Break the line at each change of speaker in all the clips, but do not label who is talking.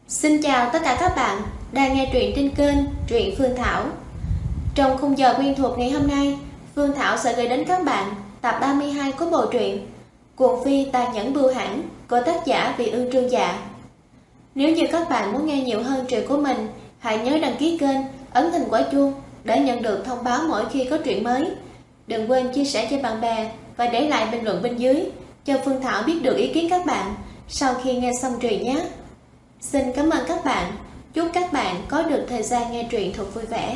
Xin chào tất cả các bạn đang nghe truyện trên kênh Truyện Phương Thảo. Trong khung giờ quen thuộc ngày hôm nay, Phương Thảo sẽ gửi đến các bạn tập 32 của bộ truyện Cuồng Phi Tàn Nhẫn Bưu Hãn của tác giả Vị Ương Trương Dạ. Nếu như các bạn muốn nghe nhiều hơn truyện của mình, hãy nhớ đăng ký kênh, ấn hình quả chuông để nhận được thông báo mỗi khi có truyện mới. Đừng quên chia sẻ cho bạn bè và để lại bình luận bên dưới cho Phương Thảo biết được ý kiến các bạn sau khi nghe xong truyện nhé. Xin cảm ơn các bạn. Chúc các bạn có được thời gian nghe truyện thật vui vẻ.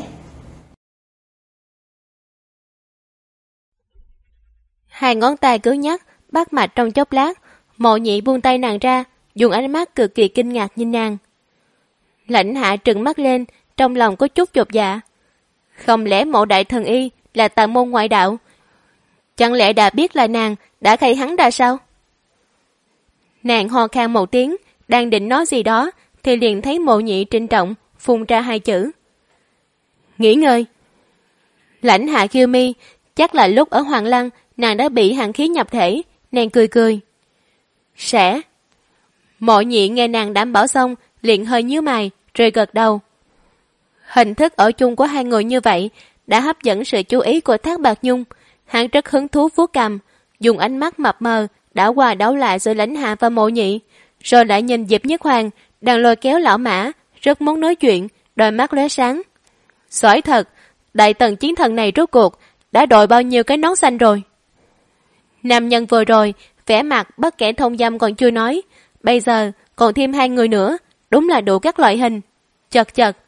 Hai ngón tay cứng nhắc, bắt mạch trong chốc lát, Mộ Nhị buông tay nàng ra, dùng ánh mắt cực kỳ kinh ngạc nhìn nàng. Lãnh Hạ trừng mắt lên, trong lòng có chút chột dạ. Không lẽ Mộ đại thần y là tà môn ngoại đạo? Chẳng lẽ đã biết là nàng đã khai hắn ra sao? Nàng ho khan một tiếng, đang định nói gì đó thì liền thấy Mộ Nhị trịnh trọng phun ra hai chữ: nghỉ ngơi. Lãnh Hạ khiêu mi, chắc là lúc ở Hoàng Lăng nàng đã bị hàn khí nhập thể, nàng cười cười. Sẽ. Mộ Nhị nghe nàng đảm bảo xong liền hơi nhíu mày rồi gật đầu. Hình thức ở chung của hai người như vậy đã hấp dẫn sự chú ý của Thác Bạt Nhung. Hắn rất hứng thú vuốt cằm, dùng ánh mắt mập mờ đảo qua đảo lại giữa Lãnh Hạ và Mộ Nhị, rồi lại nhìn Diệp Nhất Hoàng đang lôi kéo lão mã, rất muốn nói chuyện, đôi mắt lóe sáng. Giỏi thật, đại tần chiến thần này rốt cuộc đã đội bao nhiêu cái nón xanh rồi. Nam nhân vừa rồi vẻ mặt bất kể thông dâm còn chưa nói, bây giờ còn thêm hai người nữa, đúng là đủ các loại hình. Chật chật.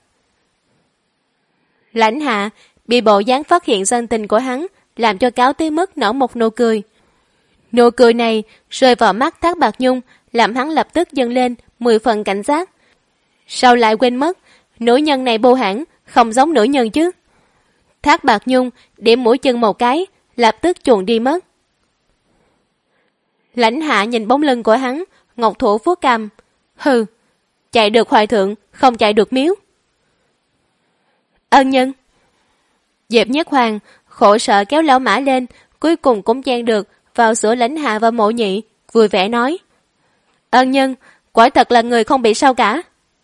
Lãnh Hạ bị bộ dáng phát hiện dân tình của hắn làm cho cáo tới mức nở một nụ cười. Nụ cười này rơi vào mắt Thác Bạt Nhung, làm hắn lập tức dâng lên 10 phần cảnh giác. Sao lại quên mất, nữ nhân này Bưu Hãn không giống nữ nhân chứ? Thác Bạt Nhung điểm mũi chân một cái, lập tức chuồn đi mất. Lãnh Hạ nhìn bóng lưng của hắn, ngọc thủ vuốt cằm. Hừ, chạy được hoài thượng, không chạy được miếu. Ân nhân. Diệp Nhất Hoàng khổ sở kéo lão mã lên, cuối cùng cũng chen được vào giữa Lãnh Hạ và Mộ Nhị, vui vẻ nói: Ân nhân, quả thật là người không bị sao cả.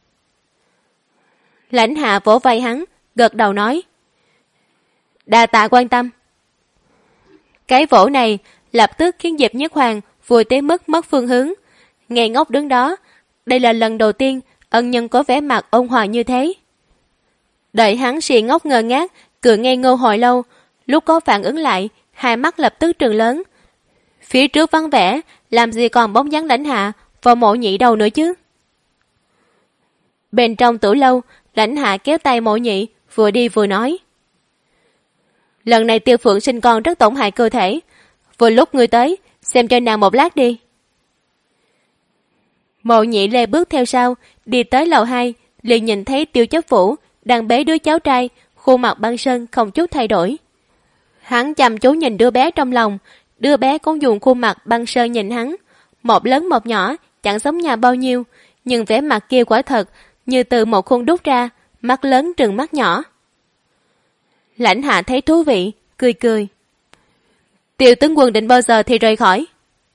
Lãnh Hạ vỗ vai hắn, gật đầu nói: đa tạ quan tâm. Cái vỗ này lập tức khiến Diệp Nhất Hoàng vui tới mức mất phương hướng, ngây ngốc đứng đó. Đây là lần đầu tiên ân nhân có vẻ mặt ôn hòa như thế. Đợi hắn xì ngốc ngơ ngác cười ngây ngô hồi lâu, lúc có phản ứng lại, hai mắt lập tức trừng lớn. Phía trước vắng vẻ, làm gì còn bóng dáng Lãnh Hạ và Mộ Nhị đâu nữa chứ? Bên trong tử lâu, Lãnh Hạ kéo tay Mộ Nhị, vừa đi vừa nói: lần này Tiêu Phượng sinh con rất tổn hại cơ thể, vừa lúc ngươi tới, xem cho nàng một lát đi. Mộ Nhị lê bước theo sau, đi tới lầu 2, liền nhìn thấy Tiêu Chấp Phủ đang bế đứa cháu trai, khuôn mặt băng sơn không chút thay đổi. Hắn chăm chú nhìn đứa bé trong lòng, đứa bé cũng dùng khuôn mặt băng sơn nhìn hắn, một lớn một nhỏ, chẳng giống nhà bao nhiêu, nhưng vẻ mặt kia quả thật như từ một khuôn đúc ra, mắt lớn trừng mắt nhỏ. Lãnh Hạ thấy thú vị, cười cười. Tiêu tướng quân định bao giờ thì rời khỏi?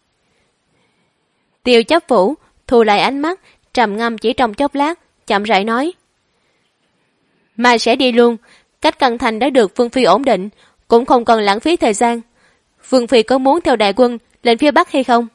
Tiêu Chấp Phủ thu lại ánh mắt, trầm ngâm chỉ trong chốc lát, chậm rãi nói: mai sẽ đi luôn, cách Cân Thành đã được Vương Phi ổn định, cũng không cần lãng phí thời gian. Vương Phi có muốn theo đại quân lên phía Bắc hay không?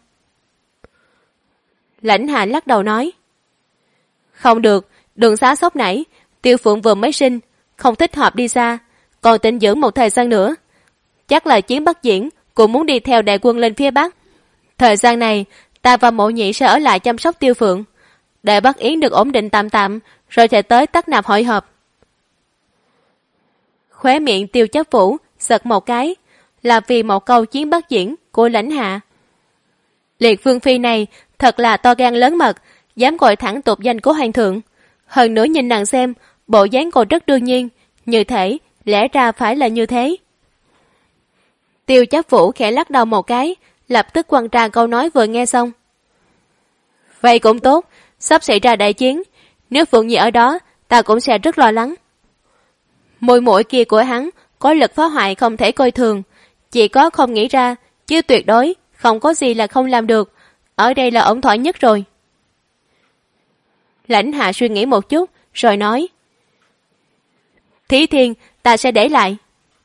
Lãnh Hạ lắc đầu nói: không được, đường xá sốc nảy, Tiêu Phượng vừa mới sinh, không thích hợp đi xa, còn tĩnh dưỡng một thời gian nữa. Chắc là chiến Bắc Diễn cũng muốn đi theo đại quân lên phía Bắc. Thời gian này ta và Mộ Nhị sẽ ở lại chăm sóc Tiêu Phượng, để Bắc Yến được ổn định tạm tạm, rồi sẽ tới Tắc Nạp hội họp. Khóe miệng Tiêu Chấp Phủ giật một cái, là vì một câu chiến Bắc Diễn của Lãnh Hạ. Liệt Vương Phi này thật là to gan lớn mật, dám gọi thẳng tục danh của hoàng thượng. Hơn nữa nhìn nàng xem, bộ dáng còn rất đương nhiên, như thể lẽ ra phải là như thế. Tiêu Chấp Phủ khẽ lắc đầu một cái, lập tức quăng ra câu nói vừa nghe xong. Vậy cũng tốt, sắp xảy ra đại chiến, nếu Phượng Nhi ở đó, ta cũng sẽ rất lo lắng. Mùi mũi kia của hắn có lực phá hoại không thể coi thường, chỉ có không nghĩ ra, chứ tuyệt đối không có gì là không làm được. Ở đây là ổn thỏa nhất rồi. Lãnh Hạ suy nghĩ một chút, rồi nói: Thí Thiên, ta sẽ để lại.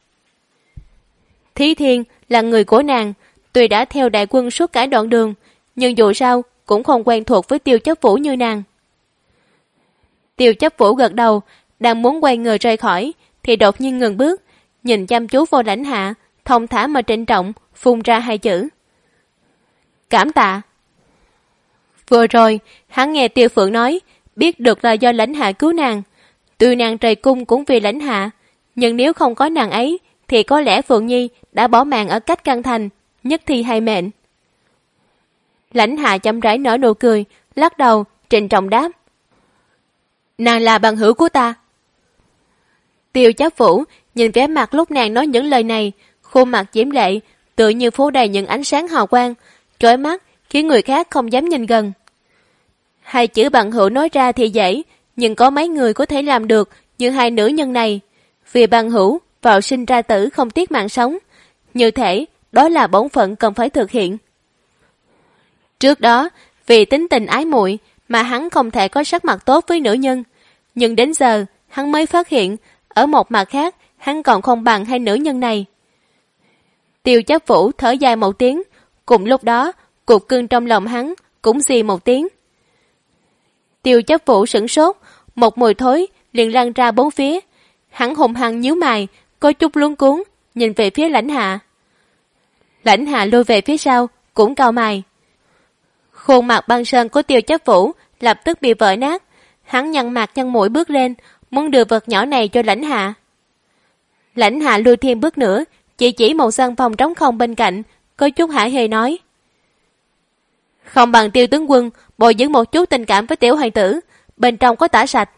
Thí Thiên là người của nàng, tuy đã theo đại quân suốt cả đoạn đường, nhưng dù sao cũng không quen thuộc với Tiêu Chấp Vũ như nàng. Tiêu Chấp Vũ gật đầu, đang muốn quay người rời khỏi, thì đột nhiên ngừng bước, nhìn chăm chú vào Lãnh Hạ, thông thả mà trịnh trọng, phun ra 2 chữ: Cảm tạ. Vừa rồi, hắn nghe Tiêu Phượng nói, biết được là do Lãnh Hạ cứu nàng. Tuy nàng rời cung cũng vì Lãnh Hạ, nhưng nếu không có nàng ấy, thì có lẽ Phượng Nhi đã bỏ mạng ở cách căn thành, nhất thi hai mệnh. Lãnh Hạ chậm rãi nở nụ cười, lắc đầu, trịnh trọng đáp: Nàng là bằng hữu của ta. Tiêu Chấp Vũ nhìn vẻ mặt lúc nàng nói những lời này, khuôn mặt diễm lệ, tựa như phủ đầy những ánh sáng hào quang, chói mắt, khiến người khác không dám nhìn gần. 2 chữ bằng hữu nói ra thì dễ, nhưng có mấy người có thể làm được như 2 nữ nhân này. Vì bằng hữu, vào sinh ra tử không tiếc mạng sống. Như thể, đó là bổn phận cần phải thực hiện. Trước đó, vì tính tình ái muội mà hắn không thể có sắc mặt tốt với nữ nhân. Nhưng đến giờ, hắn mới phát hiện, ở một mặt khác, hắn còn không bằng 2 nữ nhân này. Tiêu Chấp Vũ thở dài một tiếng, cùng lúc đó, cục cưng trong lòng hắn cũng xì một tiếng. Tiêu Chấp Vũ sửng sốt, một mùi thối liền lan ra 4 phía. Hắn hùng hăng nhíu mày, có chút luống cuống, nhìn về phía Lãnh Hạ. Lãnh Hạ lùi về phía sau, cũng cau mày. Khuôn mặt băng sơn của Tiêu Chấp Vũ lập tức bị vỡ nát. Hắn nhăn mặt nhăn mũi bước lên, muốn đưa vật nhỏ này cho Lãnh Hạ. Lãnh Hạ lùi thêm bước nữa, chỉ một gian phòng trống không bên cạnh, có chút hả hê nói: Không bằng Tiêu tướng quân bồi dưỡng một chút tình cảm với tiểu hoàng tử, bên trong có tả sạch.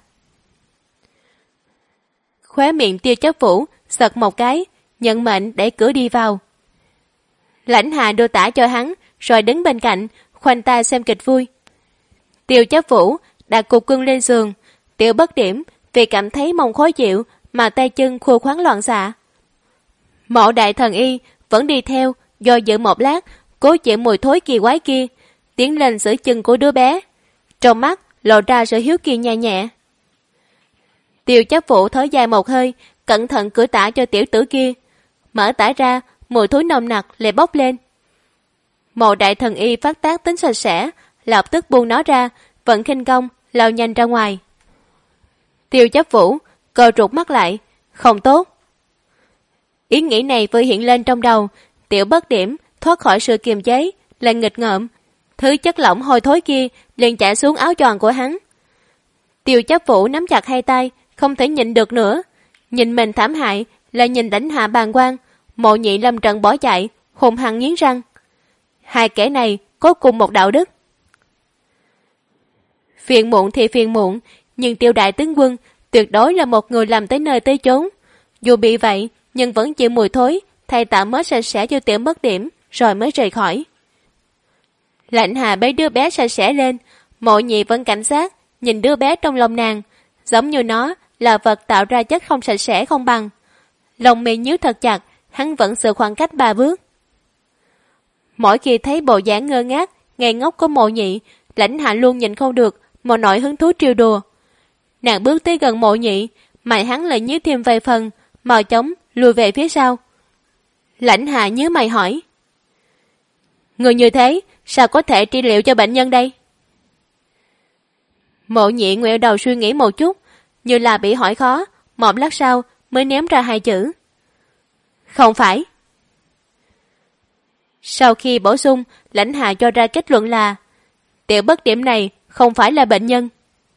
Khóe miệng Tiêu Chấp Vũ giật một cái, nhận mệnh để cửa đi vào. Lãnh Hạ đưa tả cho hắn, rồi đứng bên cạnh, khoanh tay xem kịch vui. Tiêu Chấp Vũ đặt cục cưng lên giường, Tiểu Bất Điểm vì cảm thấy mông khó chịu mà tay chân khô khoắn loạn xạ. Mộ Đại Thần Y vẫn đi theo, do dự một lát, cố chịu mùi thối kỳ quái kia, tiến lên giữ chân của đứa bé, trong mắt lộ ra sự hiếu kỳ nhẹ nhẹ. Tiêu Chấp Vũ thở dài một hơi, cẩn thận cởi tả cho tiểu tử kia. Mở tả ra, mùi thối nồng nặc lại bốc lên. Mộ Đại Thần Y phát tác tính sạch sẽ, lập tức buông nó ra, vận khinh công lao nhanh ra ngoài. Tiêu Chấp Vũ co rụt mắt lại, không tốt. Ý nghĩ này vừa hiện lên trong đầu, Tiểu Bất Điểm thoát khỏi sự kiềm chế, lại nghịch ngợm, thứ chất lỏng hôi thối kia liền chảy xuống áo choàng của hắn. Tiêu Chấp Vũ nắm chặt 2 tay, không thể nhịn được nữa. Nhìn mình thảm hại, lại nhìn Lãnh Hạ bàng quan. Mộ Nhị lâm trận bỏ chạy, hùng hăng nghiến răng. 2 kẻ này có cùng một đạo đức. Phiền muộn thì phiền muộn, nhưng Tiêu đại tướng quân tuyệt đối là một người làm tới nơi tới chốn. Dù bị vậy, nhưng vẫn chịu mùi thối, thay tạm mới sạch sẽ cho Tiểu Bất Điểm, rồi mới rời khỏi. Lãnh Hạ bế đứa bé sạch sẽ lên, Mộ Nhị vẫn cảnh giác, nhìn đứa bé trong lòng nàng, giống như nó là vật tạo ra chất không sạch sẽ không bằng. Lòng mi nhíu thật chặt, hắn vẫn giữ khoảng cách 3 bước. Mỗi khi thấy bộ dáng ngơ ngác, ngây ngốc của Mộ Nhị, Lãnh Hạ luôn nhìn không được một nỗi hứng thú trêu đùa. Nàng bước tới gần Mộ Nhị, mày hắn lại nhíu thêm vài phần, mò chóng lùi về phía sau. Lãnh Hạ nhíu mày hỏi: Người như thế, sao có thể trị liệu cho bệnh nhân đây? Mộ Nhị ngoẹo đầu suy nghĩ một chút, như là bị hỏi khó, một lát sau mới ném ra 2 chữ: Không phải. Sau khi bổ sung, Lãnh Hạ cho ra kết luận là Tiểu Bất Điểm này không phải là bệnh nhân.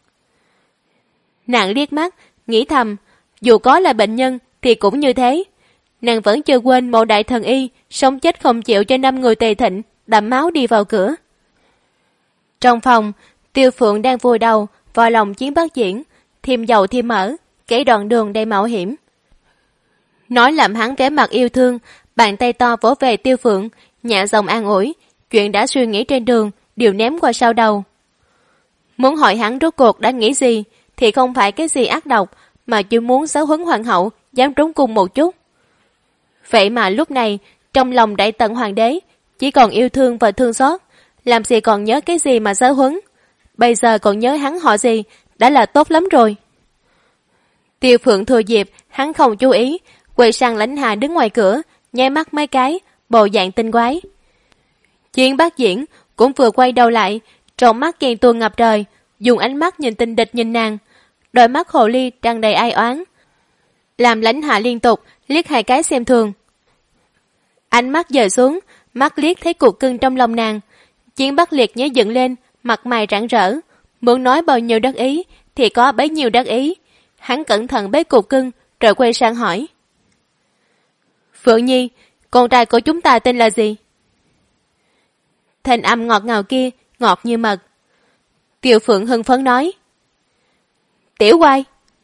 Nàng liếc mắt, nghĩ thầm, dù có là bệnh nhân thì cũng như thế. Nàng vẫn chưa quên Mộ Đại Thần Y sống chết không chịu cho 5 người Tề Thịnh đẫm máu đi vào cửa. Trong phòng, Tiêu Phượng đang vùi đầu vào lòng chiến bắt diễn, thêm dầu thêm mỡ, kể đoạn đường đầy mạo hiểm. Nói làm hắn vẻ mặt yêu thương, bàn tay to vỗ về Tiêu Phượng, nhẹ giọng an ủi, chuyện đã suy nghĩ trên đường đều ném qua sau đầu. Muốn hỏi hắn rốt cuộc đã nghĩ gì, thì không phải cái gì ác độc, mà chỉ muốn giáo huấn hoàng hậu dám trốn cung một chút. Vậy mà lúc này, trong lòng Đại Tần hoàng đế chỉ còn yêu thương và thương xót, làm gì còn nhớ cái gì mà giáo huấn. bây giờ còn nhớ hắn họ gì, đã là tốt lắm rồi. Tiêu Phượng thừa dịp hắn không chú ý, quay sang Lãnh Hạ đứng ngoài cửa, nháy mắt mấy cái, bộ dạng tinh quái. Chiến Bác Diễn cũng vừa quay đầu lại, trong mắt ghen tuông ngập trời, dùng ánh mắt nhìn tình địch nhìn nàng, đôi mắt hồ ly tràn đầy ai oán, làm Lãnh Hạ liên tục liếc hai cái xem thường. Ánh mắt dời xuống, mắt liếc thấy cục cưng trong lòng nàng. Chiến Bắc Liệt nhớ dựng lên, mặt mày rạng rỡ, muốn nói bao nhiêu đắc ý thì có bấy nhiêu đắc ý. Hắn cẩn thận bế cục cưng rồi quay sang hỏi: Phượng Nhi, con trai của chúng ta tên là gì? Thanh âm ngọt ngào kia ngọt như mật. Tiêu Phượng hưng phấn nói: Tiểu Quai.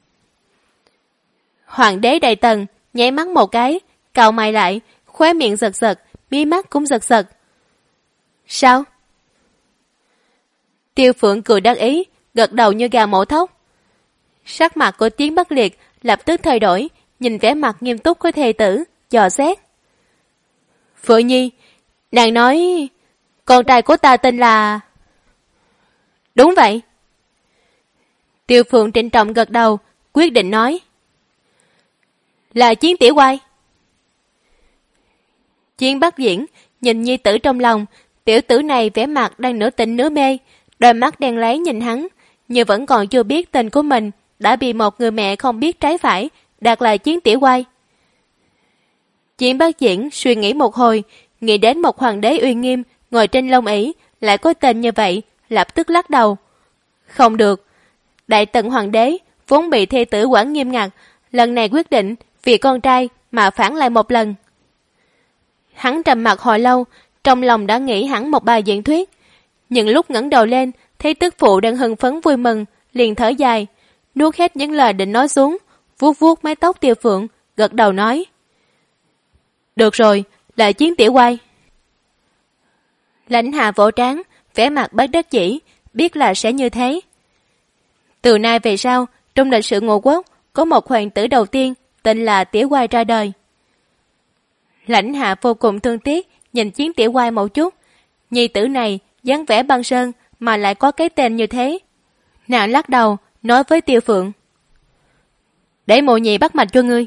Hoàng đế Đại Tần nháy mắt một cái, cau mày lại, khóe miệng giật giật, mí mắt cũng giật giật. Sao? Tiêu Phượng cười đắc ý, gật đầu như gà mổ thóc. Sắc mặt của Chiến Bắc Liệt lập tức thay đổi, nhìn vẻ mặt nghiêm túc của thê tử, dò xét. Phượng Nhi, nàng nói con trai của ta tên là... Đúng vậy. Tiêu Phượng trịnh trọng gật đầu, quyết định nói: Là Chiến Tiểu Quai. Chiến Bắc Diễn nhìn nhi tử trong lòng, tiểu tử này vẻ mặt đang nửa tỉnh nửa mê, đôi mắt đen láy nhìn hắn, nhưng vẫn còn chưa biết tên của mình đã bị một người mẹ không biết trái phải đặt là Chiến Tiểu Quai. Chiến Bắc Diễn suy nghĩ một hồi, nghĩ đến một hoàng đế uy nghiêm ngồi trên long ỷ lại có tên như vậy, lập tức lắc đầu. Không được, Đại Tần hoàng đế vốn bị thê tử quản nghiêm ngặt, lần này quyết định vì con trai mà phản lại một lần. Hắn trầm mặc hồi lâu, trong lòng đã nghĩ hẳn một bài diễn thuyết, nhưng lúc ngẩng đầu lên thấy tức phụ đang hưng phấn vui mừng, liền thở dài, nuốt hết những lời định nói xuống, vuốt vuốt mái tóc Tiêu Phượng, gật đầu nói: Được rồi, là Chiến Tiểu Quai. Lãnh Hạ vỗ trán, vẻ mặt bất đắc dĩ, biết là sẽ như thế. Từ nay về sau, trong lịch sử Ngô Quốc có một hoàng tử đầu tiên tên là Tiểu Quai ra đời. Lãnh Hạ vô cùng thương tiếc nhìn Chiến Tiểu Quai một chút, nhi tử này dáng vẻ băng sơn mà lại có cái tên như thế. Nàng lắc đầu nói với Tiêu Phượng: Để mộ nhị bắt mạch cho ngươi.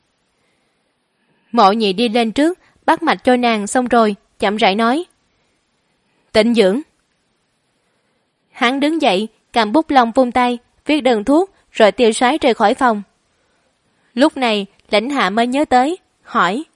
Mộ nhị đi lên trước bắt mạch cho nàng, xong rồi chậm rãi nói: Tịnh dưỡng. Hắn đứng dậy cầm bút lông vung tay viết đơn thuốc rồi tiêu sái rời khỏi phòng. Lúc này Lãnh Hạ mới nhớ tới, hỏi: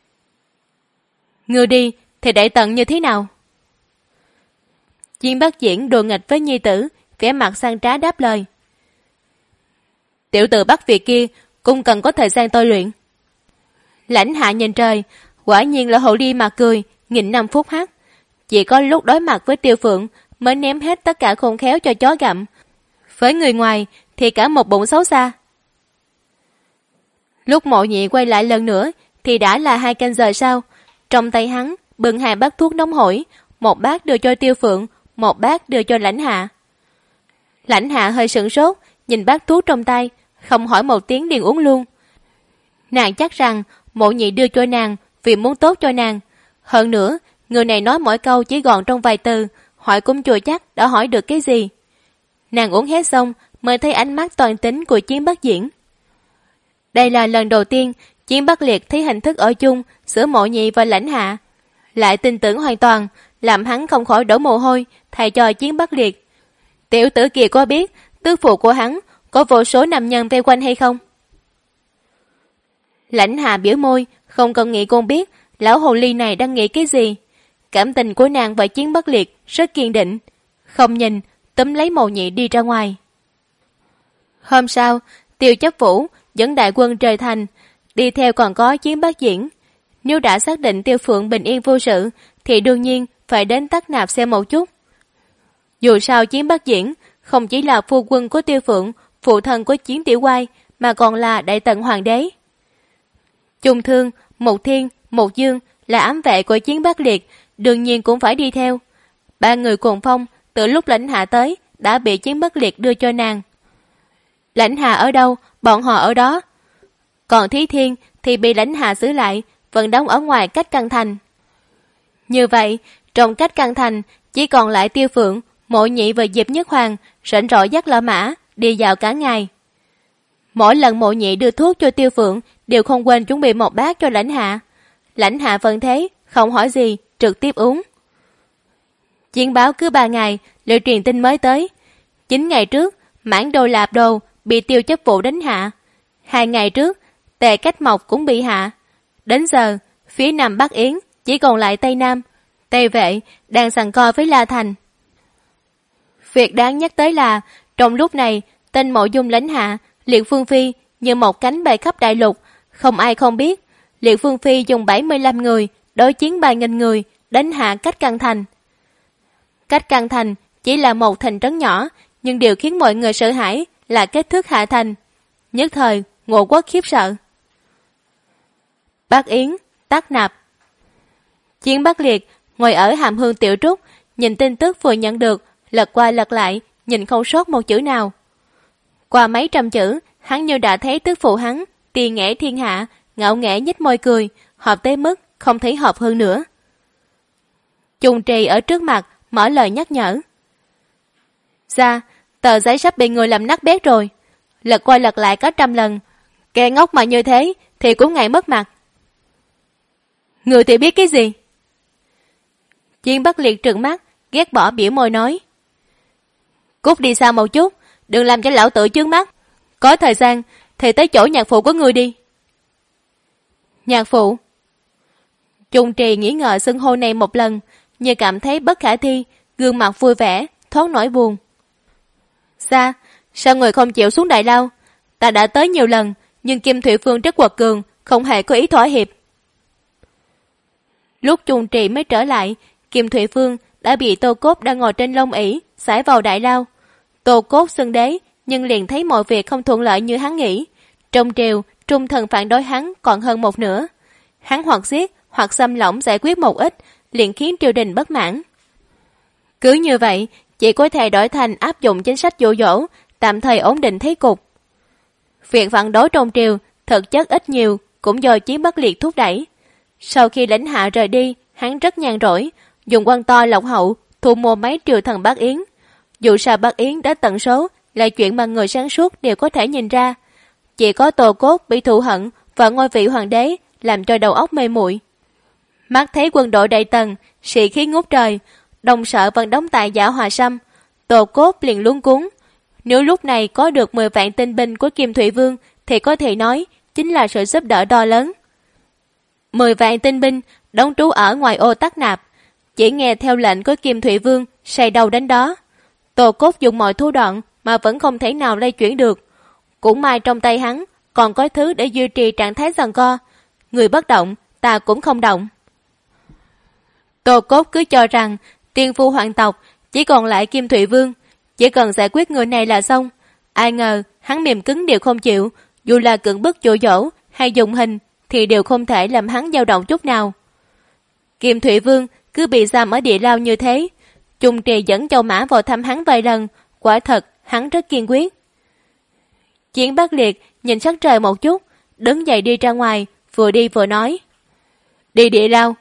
Ngươi đi thì Đại Tần như thế nào? Chiến Bắc Diễn đùa nghịch với nhi tử, vẻ mặt sang trá đáp lời: Tiểu tử Bắc Việt kia cũng cần có thời gian tôi luyện. Lãnh Hạ nhìn trời, quả nhiên là hồ ly mà cười, nghìn năm phút hắc. Chỉ có lúc đối mặt với Tiêu Phượng mới ném hết tất cả khôn khéo cho chó gặm, với người ngoài thì cả một bụng xấu xa. Lúc Mộ Nhị quay lại lần nữa thì đã là 2 canh giờ sau. Trong tay hắn bưng 2 bát thuốc nóng hổi, một bát đưa cho Tiêu Phượng, một bát đưa cho Lãnh Hạ. Lãnh Hạ hơi sửng sốt, nhìn bát thuốc trong tay, không hỏi một tiếng liền uống luôn. Nàng chắc rằng Mộ Nhị đưa cho nàng vì muốn tốt cho nàng. Hơn nữa, người này nói mỗi câu chỉ gọn trong vài từ, hỏi cũng chưa chắc đã hỏi được cái gì. Nàng uống hết xong mới thấy ánh mắt toàn tính của Chiến Bắc Diễn. Đây là lần đầu tiên Chiến Bắc Liệt thấy hình thức ở chung giữa Mộ Nhị và Lãnh Hạ, lại tin tưởng hoàn toàn, làm hắn không khỏi đổ mồ hôi thay cho Chiến Bắc Liệt. Tiểu tử kia có biết tứ phụ của hắn có vô số nam nhân vây quanh hay không? Lãnh Hạ biểu môi, không cần nghĩ cũng biết lão hồ ly này đang nghĩ cái gì. Cảm tình của nàng và Chiến Bắc Liệt rất kiên định, không nhìn túm lấy Mộ Nhị đi ra ngoài. Hôm sau, Tiêu Chấp Vũ dẫn đại quân rời thành, đi theo còn có Chiến Bắc Diễn. Nếu đã xác định Tiêu Phượng bình yên vô sự thì đương nhiên phải đến Tắc Nạp xem một chút. Dù sao Chiến Bắc Diễn không chỉ là phu quân của Tiêu Phượng, phụ thân của Chiến Tiểu Quai, mà còn là Đại Tần hoàng đế. Trung Thương, Mục Thiên, Mục Dương là ám vệ của Chiến Bắc Liệt, đương nhiên cũng phải đi theo. 3 người cuồng phong từ lúc Lãnh Hạ tới đã bị Chiến Bắc Liệt đưa cho nàng. Lãnh Hạ ở đâu, bọn họ ở đó. Còn Thí Thiên thì bị Lãnh Hạ giữ lại, vẫn đóng ở ngoài cách căn thành. Như vậy, trong cách căn thành chỉ còn lại Tiêu Phượng, Mộ Nhị và Diệp Nhất Hoàng rảnh rỗi dắt lọ mã đi dạo cả ngày. Mỗi lần Mộ Nhị đưa thuốc cho Tiêu Phượng đều không quên chuẩn bị một bát cho Lãnh Hạ. Lãnh Hạ vẫn thế, không hỏi gì, trực tiếp uống. Chiến báo cứ 3 ngày lại truyền tin mới tới. 9 ngày trước, Mãn Đô Lạp Đô bị Tiêu chấp vụ đánh hạ. 2 ngày trước, Tề Cách Mộc cũng bị hạ. Đến giờ, phía Nam Bắc Yến chỉ còn lại Tây Nam. Tây Vệ đang giằng co với La Thành. Việc đáng nhắc tới là, trong lúc này, tên Mộ Dung Lãnh Hạ, Liệt Phương Phi như một cánh bay khắp đại lục. Không ai không biết, Liệt Phương Phi dùng 75 người đối chiến 3.000 người đánh hạ Cách Căng Thành. Cách Căng Thành chỉ là một thành trấn nhỏ, nhưng điều khiến mọi người sợ hãi là kết thúc hạ thành. Nhất thời, Ngũ Quốc khiếp sợ. Bắc Yến, Tắc Nạp. Chiến Bắc Liệt ngồi ở Hàm Hương Tiểu Trúc, nhìn tin tức vừa nhận được, lật qua lật lại, nhìn không sót một chữ nào. Qua mấy trăm chữ, hắn như đã thấy tức phụ hắn, tiền nghẽ thiên hạ, ngạo nghễ nhếch môi cười, hợp tới mức không thấy hợp hơn nữa. Chung Trì ở trước mặt, mở lời nhắc nhở. Ra, tờ giấy sắp bị người làm nát bét rồi. Lật qua lật lại có 100 lần. Kẻ ngốc mà như thế thì cũng ngại mất mặt. Người thì biết cái gì? Chiến Bắc Liệt trừng mắt, ghét bỏ biểu môi nói. Cút đi xa một chút, đừng làm cho lão tử chướng mắt. Có thời gian thì tới chỗ nhạc phụ của người đi. Nhạc phụ. Chung Trì nghĩ ngợi xưng hô này một lần, như cảm thấy bất khả thi, gương mặt vui vẻ, thoát nỗi buồn. Ra, sao người không chịu xuống Đại Lao? Ta đã tới nhiều lần, nhưng Kim Thủy Phương rất quật cường, không hề có ý thỏa hiệp. Lúc Chung Trì mới trở lại, Kim Thủy Phương đã bị Tô Cốt đang ngồi trên lông ỷ xải vào Đại Lao. Tô Cốt xưng đế, nhưng liền thấy mọi việc không thuận lợi như hắn nghĩ. Trong triều, trung thần phản đối hắn còn hơn một nửa. Hắn hoặc giết, hoặc xâm lỏng giải quyết một ít, liền khiến triều đình bất mãn. Cứ như vậy, chỉ có thể đổi thành áp dụng chính sách dụ dỗ, tạm thời ổn định thế cục. Việc phản đối trong triều, thực chất ít nhiều, cũng do Chiến Bắc Liệt thúc đẩy. Sau khi Lãnh Hạ rời đi, hắn rất nhàn rỗi, dùng quan to lộc hậu, thu mua mấy triều thần Bắc Yến. Dù sao Bắc Yến đã tận số, là chuyện mà người sáng suốt đều có thể nhìn ra. Chỉ có Tô Cốt bị thù hận và ngôi vị hoàng đế, làm cho đầu óc mê muội. Mắt thấy quân đội đầy tầng, sĩ khí ngút trời, Đông Sở vẫn đóng tại Giả Hòa Sâm. Tô Cốt liền luống cuống. Nếu lúc này có được 10 vạn tinh binh của Kim Thủy Vương thì có thể nói chính là sự giúp đỡ to lớn. 10 vạn tinh binh đóng trú ở ngoài ô Tắc Nạp, chỉ nghe theo lệnh của Kim Thủy Vương, say đầu đến đó. Tô Cốt dùng mọi thủ đoạn mà vẫn không thể nào lay chuyển được. Cũng may trong tay hắn còn có thứ để duy trì trạng thái giằng co. Người bất động, ta cũng không động. Tô Cốt cứ cho rằng tiên phu hoàng tộc chỉ còn lại Kim Thủy Vương, chỉ cần giải quyết người này là xong. Ai ngờ hắn mềm cứng đều không chịu, dù là cưỡng bức dụ dỗ hay dùng hình thì đều không thể làm hắn dao động chút nào. Kim Thủy Vương cứ bị giam ở Địa Lao như thế. Chung Trì dẫn Châu Mã vào thăm hắn vài lần, quả thật hắn rất kiên quyết. Chiến Bắc Liệt nhìn sắc trời một chút, đứng dậy đi ra ngoài, vừa đi vừa nói. Đi Địa Lao.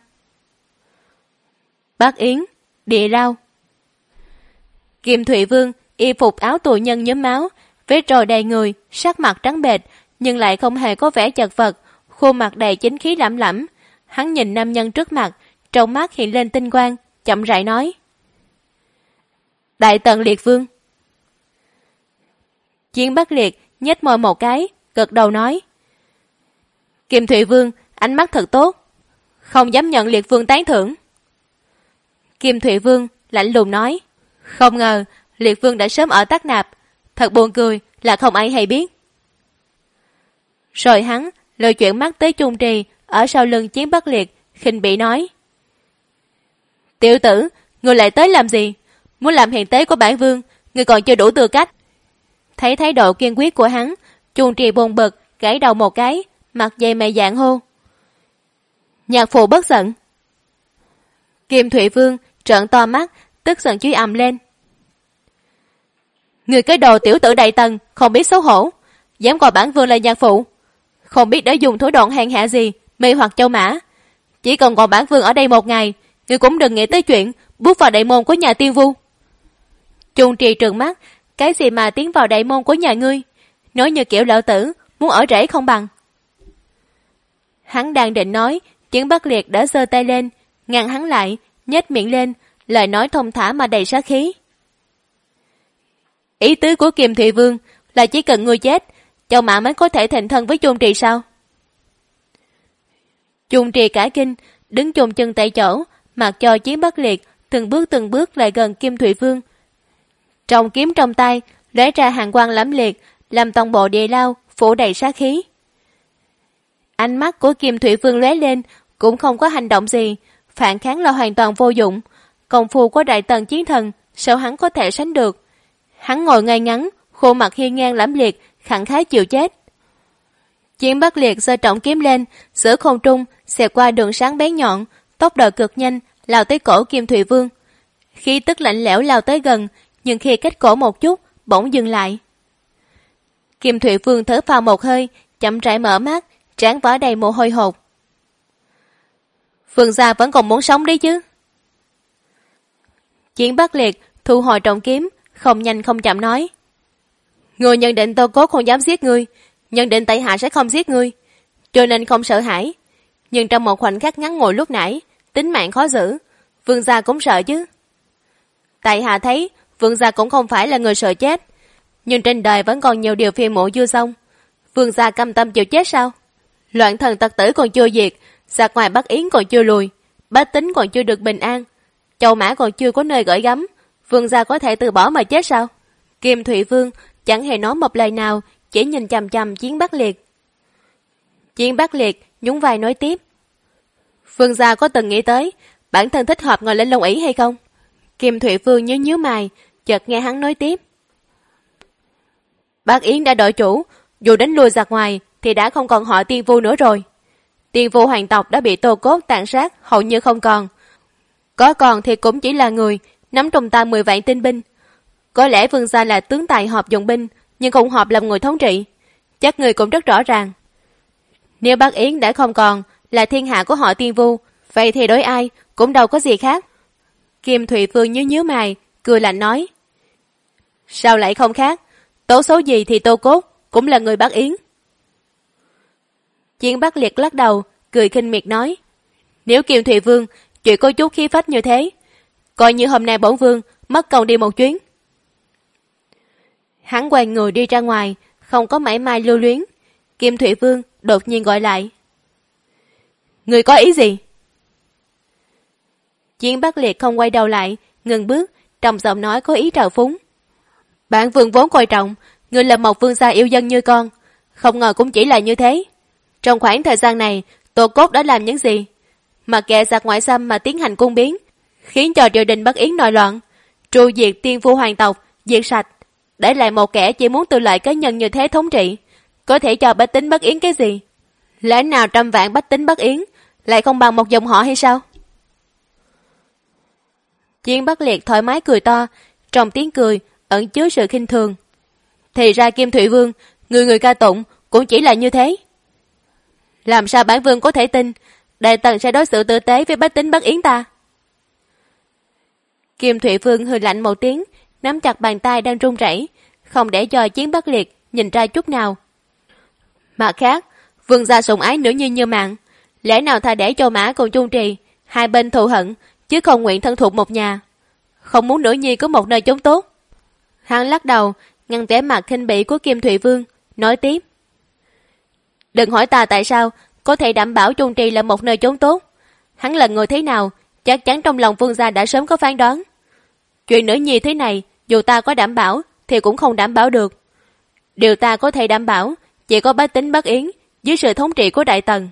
Bắc Yến, Địa Lao. Kim Thủy Vương y phục áo tù nhân nhuốm máu, vết roi đầy người, sắc mặt trắng bệch, nhưng lại không hề có vẻ chật vật, khuôn mặt đầy chính khí lẫm lẫm. Hắn nhìn nam nhân trước mặt, trong mắt hiện lên tinh quang, chậm rãi nói. Đại Tần Liệt Vương. Chiến Bắc Liệt nhếch môi một cái, gật đầu nói. Kim Thủy Vương, ánh mắt thật tốt, không dám nhận Liệt Vương tán thưởng. Kim Thủy Vương lạnh lùng nói. Không ngờ Liệt Vương đã sớm ở Tắc Nạp, thật buồn cười là không ai hay biết. Rồi hắn lời chuyển mắt tới Chung Trì ở sau lưng Chiến Bắc Liệt, khinh bỉ nói. Tiểu tử, ngươi lại tới làm gì? Muốn làm hiền tế của bản vương, ngươi còn chưa đủ tư cách. Thấy thái độ kiên quyết của hắn, Chung Trì buồn bực, gãy đầu một cái, mặt dày mày dạn hô. Nhạc phụ bất giận. Kim Thủy Vương trợn to mắt, tức giận chúi ầm lên. Người cái đồ tiểu tử Đại Tần không biết xấu hổ, dám coi bản vương là nhạc phụ, không biết đã dùng thủ đoạn hèn hạ gì mê hoặc Châu Mã. Chỉ cần còn bản vương ở đây một ngày, người cũng đừng nghĩ tới chuyện bước vào đại môn của nhà Tiên Vu. Chung Trì trừng mắt, cái gì mà tiến vào đại môn của nhà ngươi? Nói như kiểu lão tử, muốn ở rễ không bằng. Hắn đang định nói, Chiến Bắc Liệt đã giơ tay lên, ngăn hắn lại, nhếch miệng lên, lời nói thông thả mà đầy sát khí. Ý tứ của Kim Thụy Vương là chỉ cần ngươi chết, Châu Mã mới có thể thành thân với Chung Trì sao? Chung Trì cả kinh, đứng chôn chân tại chỗ, mặc cho Chiến Bắc Liệt từng bước lại gần Kim Thụy Vương. Trong kiếm trong tay, lóe ra hàn quang lẫm liệt, làm toàn bộ địa lao phủ đầy sát khí. Ánh mắt của Kim Thụy Vương lóe lên, cũng không có hành động gì, phản kháng là hoàn toàn vô dụng. Công phu của đại tần chiến thần, sao hắn có thể sánh được? Hắn ngồi ngay ngắn, khuôn mặt hiên ngang lẫm liệt, khẳng khái chịu chết. Chiến Bắc Liệt giơ trọng kiếm lên, giữa không trung xẹt qua đường sáng bén nhọn, tốc độ cực nhanh, lao tới cổ Kim Thụy Vương. Khí tức lạnh lẽo lao tới gần, nhưng khi cách cổ một chút, bỗng dừng lại. Kim Thụy Vương thở phào một hơi, chậm rãi mở mắt, trán vỡ đầy mồ hôi hột. Vương gia vẫn còn muốn sống đấy chứ? Chiến Bắc Liệt thu hồi trọng kiếm, không nhanh không chậm nói. Người nhận định Tô Cốt không dám giết ngươi, nhận định tại hạ sẽ không giết ngươi, cho nên không sợ hãi. Nhưng trong một khoảnh khắc ngắn ngủi lúc nãy, tính mạng khó giữ, Vương gia cũng sợ chứ. Tại hạ thấy Vương gia cũng không phải là người sợ chết, nhưng trên đời vẫn còn nhiều điều phiền muộn chưa xong. Vương gia cam tâm chịu chết sao? Loạn thần tặc tử còn chưa diệt, giặc ngoài Bắc Yến còn chưa lùi, bách tính còn chưa được bình an, Châu Mã còn chưa có nơi gửi gắm, Vương gia có thể từ bỏ mà chết sao? Kim Thụy Vương chẳng hề nói một lời nào, chỉ nhìn chằm chằm Chiến Bắc Liệt. Chiến Bắc Liệt nhún vai nói tiếp. Vương gia có từng nghĩ tới bản thân thích hợp ngồi lên lông ỷ hay không? Kim Thụy Vương nhíu mày, chợt nghe hắn nói tiếp. Bắc Yến đã đổi chủ, dù đánh lui giặc ngoài thì đã không còn họ Tiên Vu nữa rồi. Tiên Vu hoàng tộc đã bị Tô Cốt tàn sát hầu như không còn. Có còn thì cũng chỉ là người nắm trong tay 10 vạn tinh binh. Có lẽ Vương gia là tướng tài hợp dụng binh, nhưng không hợp làm người thống trị. Chắc người cũng rất rõ ràng. Nếu Bắc Yến đã không còn là thiên hạ của họ Tiên Vu, vậy thì đối ai cũng đâu có gì khác. Kim Thụy Vương nhíu mày, cười lạnh nói. Sao lại không khác? Tố xấu gì thì Tô Cốt cũng là người Bắc Yến. Chiến Bắc Liệt lắc đầu, cười khinh miệt nói. Nếu Kim Thụy Vương chuyện có chút khí phách như thế, coi như hôm nay bổn vương mất công đi một chuyến. Hắn quay người đi ra ngoài, không có mảy may lưu luyến. Kim Thụy Vương đột nhiên gọi lại. Người có ý gì? Chiến Bắc Liệt không quay đầu lại, ngừng bước, trong giọng nói có ý trào phúng. Bản vương vốn coi trọng, người là một vương gia yêu dân như con, không ngờ cũng chỉ là như thế. Trong khoảng thời gian này, Tô Cốt đã làm những gì? Mà kệ giặc ngoại xâm mà tiến hành cung biến, khiến cho triều đình Bắc Yến nổi loạn, tru diệt Tiên Vu hoàng tộc, diệt sạch, để lại một kẻ chỉ muốn tư lợi cá nhân như thế thống trị, có thể cho bách tính Bắc Yến cái gì? Lẽ nào trăm vạn bách tính Bắc Yến lại không bằng một dòng họ hay sao? Chiến Bắc Liệt thoải mái cười to, trong tiếng cười ẩn chứa sự khinh thường. Thì ra Kim Thụy Vương, người ca tụng cũng chỉ là như thế. Làm sao bản vương có thể tin đại tần sẽ đối xử tử tế với bách tính Bắc Yến ta? Kim Thụy Vương hừ lạnh một tiếng, nắm chặt bàn tay đang run rẩy, không để cho Chiến Bắc Liệt nhìn ra chút nào. Mặt khác, vương gia sủng ái nữ nhi như mạng, lẽ nào tha để Châu Mã cùng Chung Trì hai bên thù hận, chứ không nguyện thân thuộc một nhà, không muốn nữ nhi có một nơi chốn tốt. Hắn lắc đầu, ngăn vẻ mặt khinh bỉ của Kim Thụy Vương, nói tiếp. Đừng hỏi ta tại sao có thể đảm bảo Chung Trì là một nơi chốn tốt. Hắn là người thế nào, chắc chắn trong lòng vương gia đã sớm có phán đoán. Chuyện nữ nhi thế này, dù ta có đảm bảo thì cũng không đảm bảo được. Điều ta có thể đảm bảo chỉ có bách tính Bắc Yến dưới sự thống trị của Đại Tần.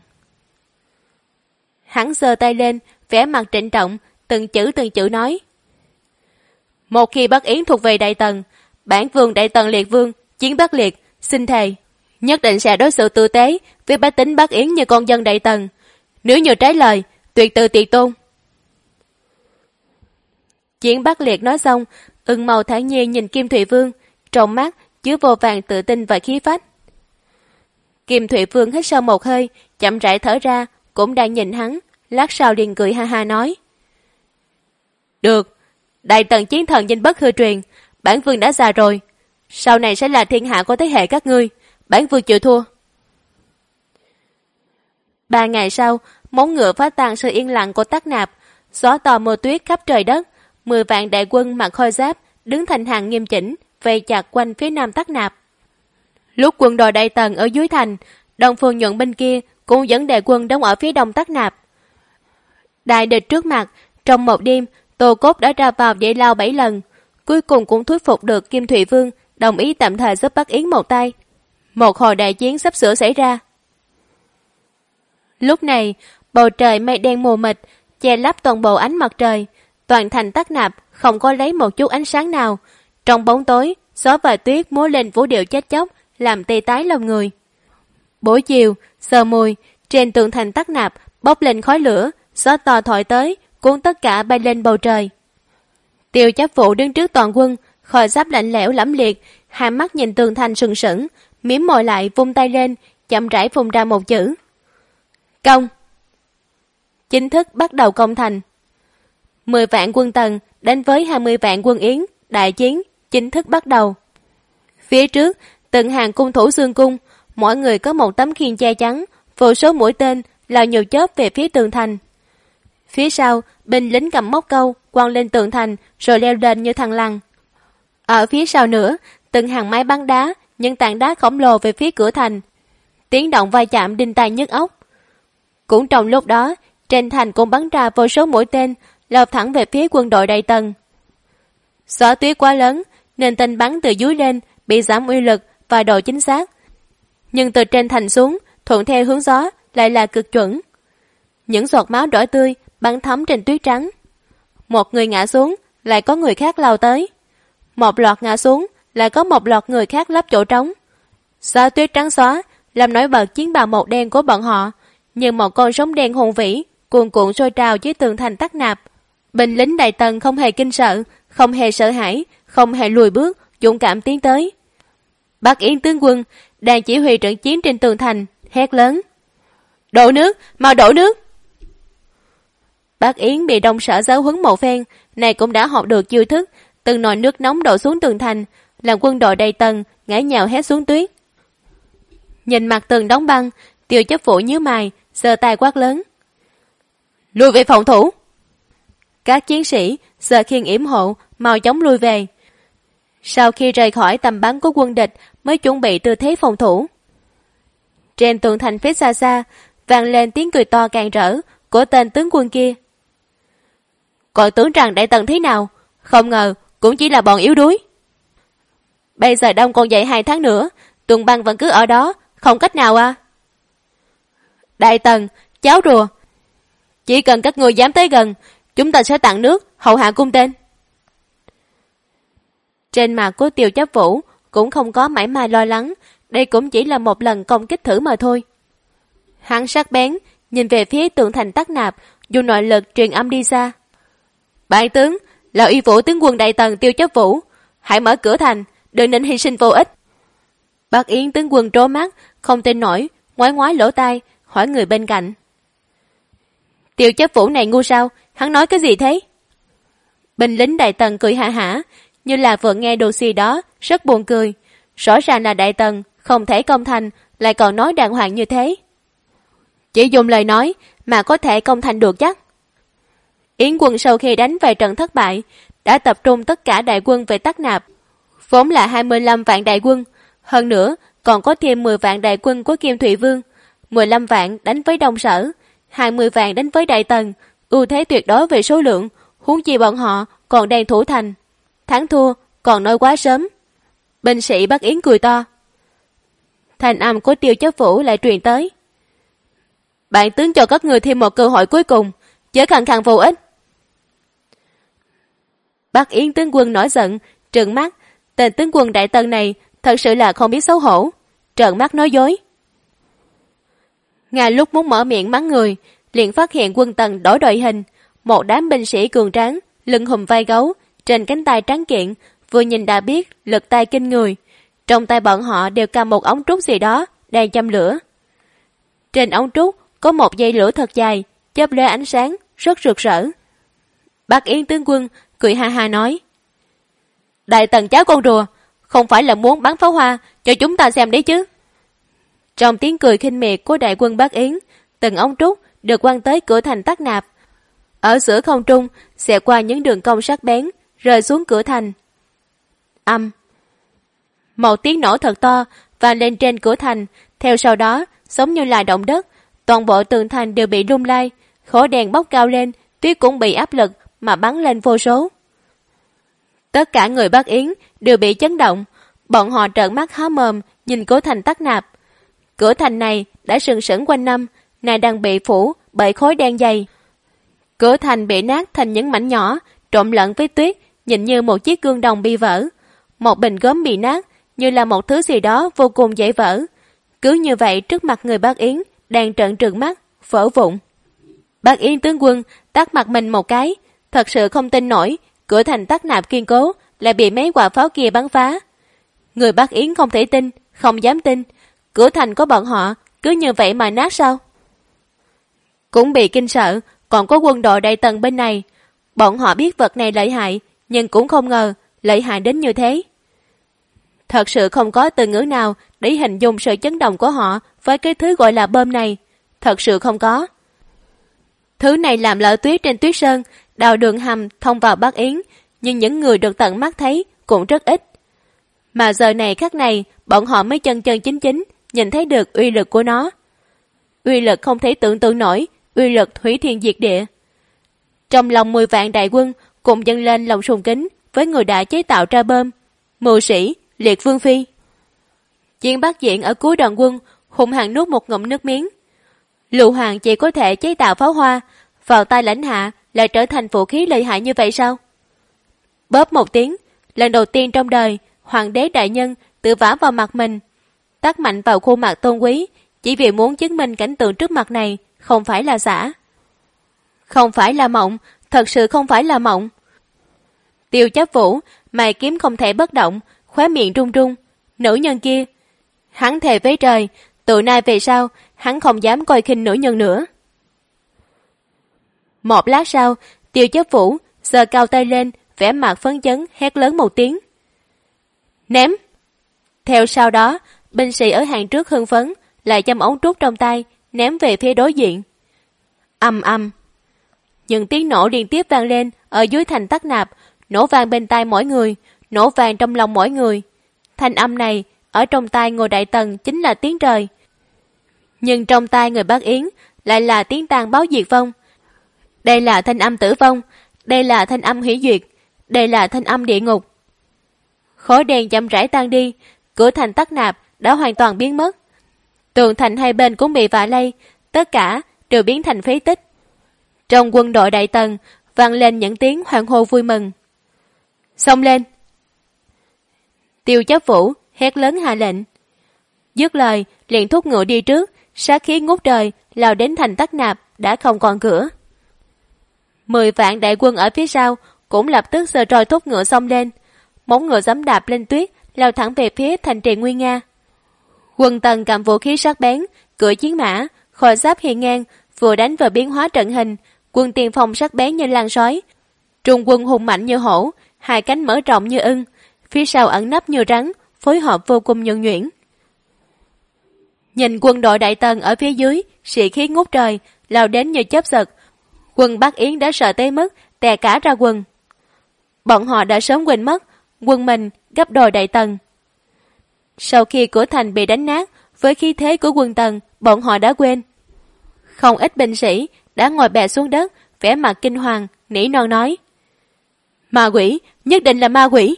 Hắn giơ tay lên, vẻ mặt trịnh trọng, từng chữ nói. Một khi Bắc Yến thuộc về Đại Tần, bản vương Đại Tần Liệt Vương Chiến Bắc Liệt xin thề nhất định sẽ đối xử tử tế với bách tính Bắc Yến như con dân Đại Tần. Nếu như trái lời, tuyệt tự tiệt tôn. Chiến Bắc Liệt nói xong, ưng màu thản nhiên nhìn Kim Thụy Vương, trong mắt chứa vô vàng tự tin và khí phách. Kim Thụy Vương hít sâu một hơi, chậm rãi thở ra, cũng đang nhìn hắn, lát sau liền cười ha ha nói. Được, Đại Tần chiến thần danh bất hư truyền, Bản vương đã già rồi, sau này sẽ là thiên hạ của thế hệ các ngươi, bản vương chịu thua. 3 ngày sau, móng ngựa phá tan sự yên lặng của Tắc Nạp, gió to mưa tuyết khắp trời đất, 10 vạn đại quân mặc khôi giáp đứng thành hàng nghiêm chỉnh, vây chặt quanh phía nam Tắc Nạp. Lúc quân đội Đại Tần ở dưới thành, Đông Phương Nhuận bên kia cũng dẫn đại quân đóng ở phía đông Tắc Nạp. Đại địch trước mặt, trong một đêm, Tô Cốt đã ra vào dãy lao 7 lần, cuối cùng cũng thuyết phục được Kim Thụy Vương đồng ý tạm thời giúp Bắc Yến một tay. Một hồi đại chiến sắp sửa xảy ra. Lúc này, bầu trời mây đen mù mịt, che lấp toàn bộ ánh mặt trời, toàn thành Tắc Nạp không có lấy một chút ánh sáng nào. Trong bóng tối, gió và tuyết múa lên vũ điệu chết chóc, làm tê tái lòng người. Buổi chiều, sờ mùi, trên tường thành Tắc Nạp bốc lên khói lửa, gió to thổi tới, cuốn tất cả bay lên bầu trời. Tiêu Chấp Vụ đứng trước toàn quân, khôi giáp lạnh lẽo lẫm liệt, hai mắt nhìn tường thành sừng sững, mím môi lại vung tay lên, chậm rãi phun ra một chữ: công. Chính thức bắt đầu công thành. 10 vạn quân Tần đánh với 20 vạn quân Yến, đại chiến chính thức bắt đầu. Phía trước, từng hàng cung thủ xương cung, mỗi người có một tấm khiên che chắn, vô số mũi tên lao nhiều chớp về phía tường thành. Phía sau, binh lính cầm móc câu quăng lên tường thành rồi leo lên như thằng lằn. Ở phía sau nữa, từng hàng máy bắn đá, những tảng đá khổng lồ về phía cửa thành, tiếng động va chạm đinh tai nhức óc. Cũng trong lúc đó, trên thành cũng bắn ra vô số mũi tên lao thẳng về phía quân đội Đại Tần. Gió tuyết quá lớn nên tên bắn từ dưới lên bị giảm uy lực và độ chính xác, nhưng từ trên thành xuống thuận theo hướng gió lại là cực chuẩn. Những giọt máu đỏ tươi bắn thấm trên tuyết trắng. Một người ngã xuống lại có người khác lao tới, một loạt ngã xuống lại có một loạt người khác lấp chỗ trống. Gió tuyết trắng xóa làm nổi bật chiến bào màu đen của bọn họ, như một con sóng đen hùng vĩ cuồn cuộn sôi trào dưới tường thành Tắc Nạp. Binh lính Đại Tần không hề kinh sợ, không hề sợ hãi, không hề lùi bước, dũng cảm tiến tới. Bắc Yến tướng quân đang chỉ huy trận chiến trên tường thành hét lớn: đổ nước, mau đổ nước. Bắc Yến bị Đông Sở giáo huấn một phen, này cũng đã học được chiêu thức, từng nồi nước nóng đổ xuống tường thành, làm quân đội Đại Tần ngã nhào hét xuống tuyết. Nhìn mặt tường đóng băng, Tiêu Chấp Vụ nhíu mày, giơ tay quát lớn: lùi về phòng thủ. Các chiến sĩ giơ khiên yểm hộ, mau chóng lui về. Sau khi rời khỏi tầm bắn của quân địch mới chuẩn bị tư thế phòng thủ. Trên tường thành phía xa xa vang lên tiếng cười to càng rỡ của tên tướng quân kia. Còn tưởng rằng Đại Tần thế nào, không ngờ cũng chỉ là bọn yếu đuối. Bây giờ đông còn dậy 2 tháng nữa, Tuần Băng vẫn cứ ở đó, không cách nào à. Đại Tần, cháu rùa, chỉ cần các người dám tới gần, chúng ta sẽ tặng nước, hậu hạ cung tên. Trên mặt của Tiêu Chấp Vũ cũng không có mảy may lo lắng, đây cũng chỉ là một lần công kích thử mà thôi. Hắn sắc bén, nhìn về phía tường thành Tắc Nạp, dùng nội lực truyền âm đi xa. Bản tướng, là uy vũ tướng quân Đại Tần Tiêu Chấp Vũ, hãy mở cửa thành, đừng nên hy sinh vô ích. Bắc Yến tướng quân trố mắt, không tin nổi, ngoái ngoái lỗ tai, hỏi người bên cạnh. Tiêu Chấp Vũ này ngu sao, hắn nói cái gì thế? Binh lính Đại Tần cười hả hả, như là vừa nghe đồ xì đó, rất buồn cười. Rõ ràng là Đại Tần không thể công thành, lại còn nói đàng hoàng như thế. Chỉ dùng lời nói mà có thể công thành được chắc. Yến quân sau khi đánh vài trận thất bại, đã tập trung tất cả đại quân về Tắc Nạp. Vốn là 25 vạn đại quân, hơn nữa còn có thêm 10 vạn đại quân của Kim Thụy Vương, 15 vạn đánh với Đông Sở, 20 vạn đánh với Đại Tần, ưu thế tuyệt đối về số lượng, huống chi bọn họ còn đang thủ thành. Thắng thua còn nói quá sớm. Binh sĩ Bắc Yến cười to. Thanh âm của Tiêu Chấp Vũ lại truyền tới. Bản tướng cho các người thêm một cơ hội cuối cùng, chớ khăng khăng vô ích. Bắc Yến tướng quân nổi giận, trợn mắt. Tên tướng quân Đại Tần này thật sự là không biết xấu hổ, trợn mắt nói dối. Ngay lúc muốn mở miệng mắng người, liền phát hiện quân Tần đổi đội hình, một đám binh sĩ cường tráng, lưng hùm vai gấu, trên cánh tay trắng kiện, vừa nhìn đã biết lực tay kinh người. Trong tay bọn họ đều cầm một ống trúc gì đó đang châm lửa. Trên ống trúc có một dây lửa thật dài, chớp lóe ánh sáng rất rực rỡ. Bắc Yến tướng quân cười ha ha nói: Đại tần cháu con rùa, không phải là muốn bắn pháo hoa cho chúng ta xem đấy chứ? Trong tiếng cười khinh miệt của đại quân Bắc Yến, từng ống trúc được quăng tới cửa thành Tắc Nạp. Ở giữa không trung, xẹt qua những đường cong sắc bén, rơi xuống cửa thành. Âm. Một tiếng nổ thật to vang lên trên cửa thành, theo sau đó, giống như là động đất, toàn bộ tường thành đều bị rung lay, khói đèn bốc cao lên, tuyết cũng bị áp lực mà bắn lên vô số. Tất cả người Bắc Yến đều bị chấn động, bọn họ trợn mắt há mồm nhìn cửa thành Tắc Nạp. Cửa thành này đã sừng sững quanh năm, nay đang bị phủ bởi khói đen dày. Cửa thành bị nát thành những mảnh nhỏ, trộn lẫn với tuyết, nhìn như một chiếc gương đồng bị vỡ. Một bình gốm bị nát, như là một thứ gì đó vô cùng dễ vỡ. Cứ như vậy trước mặt người Bắc Yến đang trợn trừng mắt, vỡ vụn. Bắc Yến tướng quân tắt mặt mình một cái, thật sự không tin nổi, cửa thành Tắc Nạp kiên cố lại bị mấy quả pháo kia bắn phá. Người Bắc Yến không thể tin, không dám tin, cửa thành của bọn họ cứ như vậy mà nát sao? Cũng bị kinh sợ, còn có quân đội Đại Tần bên này. Bọn họ biết vật này lợi hại, nhưng cũng không ngờ lợi hại đến như thế. Thật sự không có từ ngữ nào để hình dung sự chấn động của họ với cái thứ gọi là bom này. Thật sự không có. Thứ này làm lở tuyết trên tuyết sơn, đào đường hầm thông vào Bắc Yến, nhưng những người được tận mắt thấy cũng rất ít. Mà giờ này khắc này, bọn họ mới chân chân chính chính nhìn thấy được uy lực của nó. Uy lực không thể tưởng tượng nổi, uy lực hủy thiên diệt địa. Trong lòng 10 vạn đại quân cùng dâng lên lòng sùng kính với người đã chế tạo ra bom, mưu sĩ Liệt Vương Phi. Chiến Bắc Diện ở cuối đoàn quân hùng hăng nuốt một ngụm nước miếng. Lưu Hoàng chỉ có thể chế tạo pháo hoa, vào tay lãnh hạ lại trở thành vũ khí lợi hại như vậy sao? Bóp một tiếng, lần đầu tiên trong đời, hoàng đế đại nhân tự vả vào mặt mình, tát mạnh vào khuôn mặt tôn quý, chỉ vì muốn chứng minh cảnh tượng trước mặt này không phải là giả. Không phải là mộng, thật sự không phải là mộng. Tiêu Chấp Vũ, mày kiếm không thể bất động, khóe miệng run run. Nữ nhân kia, hắn thề với trời, từ nay về sau, hắn không dám coi khinh nữ nhân nữa. Một lát sau, Tiêu Chấp Vũ giơ cao tay lên, vẻ mặt phấn chấn, hét lớn một tiếng. Ném! Theo sau đó, binh sĩ ở hàng trước hưng phấn, lại châm ống trúc trong tay, ném về phía đối diện. Ầm ầm. Những tiếng nổ liên tiếp vang lên ở dưới thành Tắc Nạp, nổ vang bên tai mỗi người, nổ vang trong lòng mỗi người. Thanh âm này, ở trong tai người Đại Tần chính là tiếng trời. Nhưng trong tai người Bắc Yến lại là tiếng tàn báo diệt vong. Đây là thanh âm tử vong, đây là thanh âm hủy diệt, đây là thanh âm địa ngục. Khói đen chậm rãi tan đi, cửa thành Tắc Nạp đã hoàn toàn biến mất. Tường thành hai bên cũng bị vạ lay, tất cả đều biến thành phế tích. Trong quân đội Đại Tần vang lên những tiếng hoan hô vui mừng. Xông lên! Tiêu Chấp Vũ hét lớn hạ lệnh. Dứt lời liền thúc ngựa đi trước, sát khí ngút trời lao đến thành Tắc Nạp đã không còn cửa. 10 vạn đại quân ở phía sau cũng lập tức giơ roi thúc ngựa xông lên, móng ngựa giẫm đạp lên tuyết lao thẳng về phía thành trì nguy nga. Quân Tần cầm vũ khí sắc bén, cưỡi chiến mã, khôi giáp hiên ngang, vừa đánh vừa biến hóa trận hình. Quân tiền phong sắc bén như lan sói, trung quân hùng mạnh như hổ, hai cánh mở rộng như ưng, phía sau ẩn nấp như rắn, phối hợp vô cùng nhuần nhuyễn. Nhìn quân đội Đại Tần ở phía dưới, sĩ khí ngút trời, lao đến như chớp giật. Quân Bắc Yến đã sợ tới mức tè cả ra quần. Bọn họ đã sớm quên mất quân mình gấp đôi Đại Tần. Sau khi cửa thành bị đánh nát, với khí thế của quân Tần, bọn họ đã quên. Không ít binh sĩ đã ngồi bệt xuống đất, vẻ mặt kinh hoàng, nỉ non nói. Ma quỷ, nhất định là ma quỷ.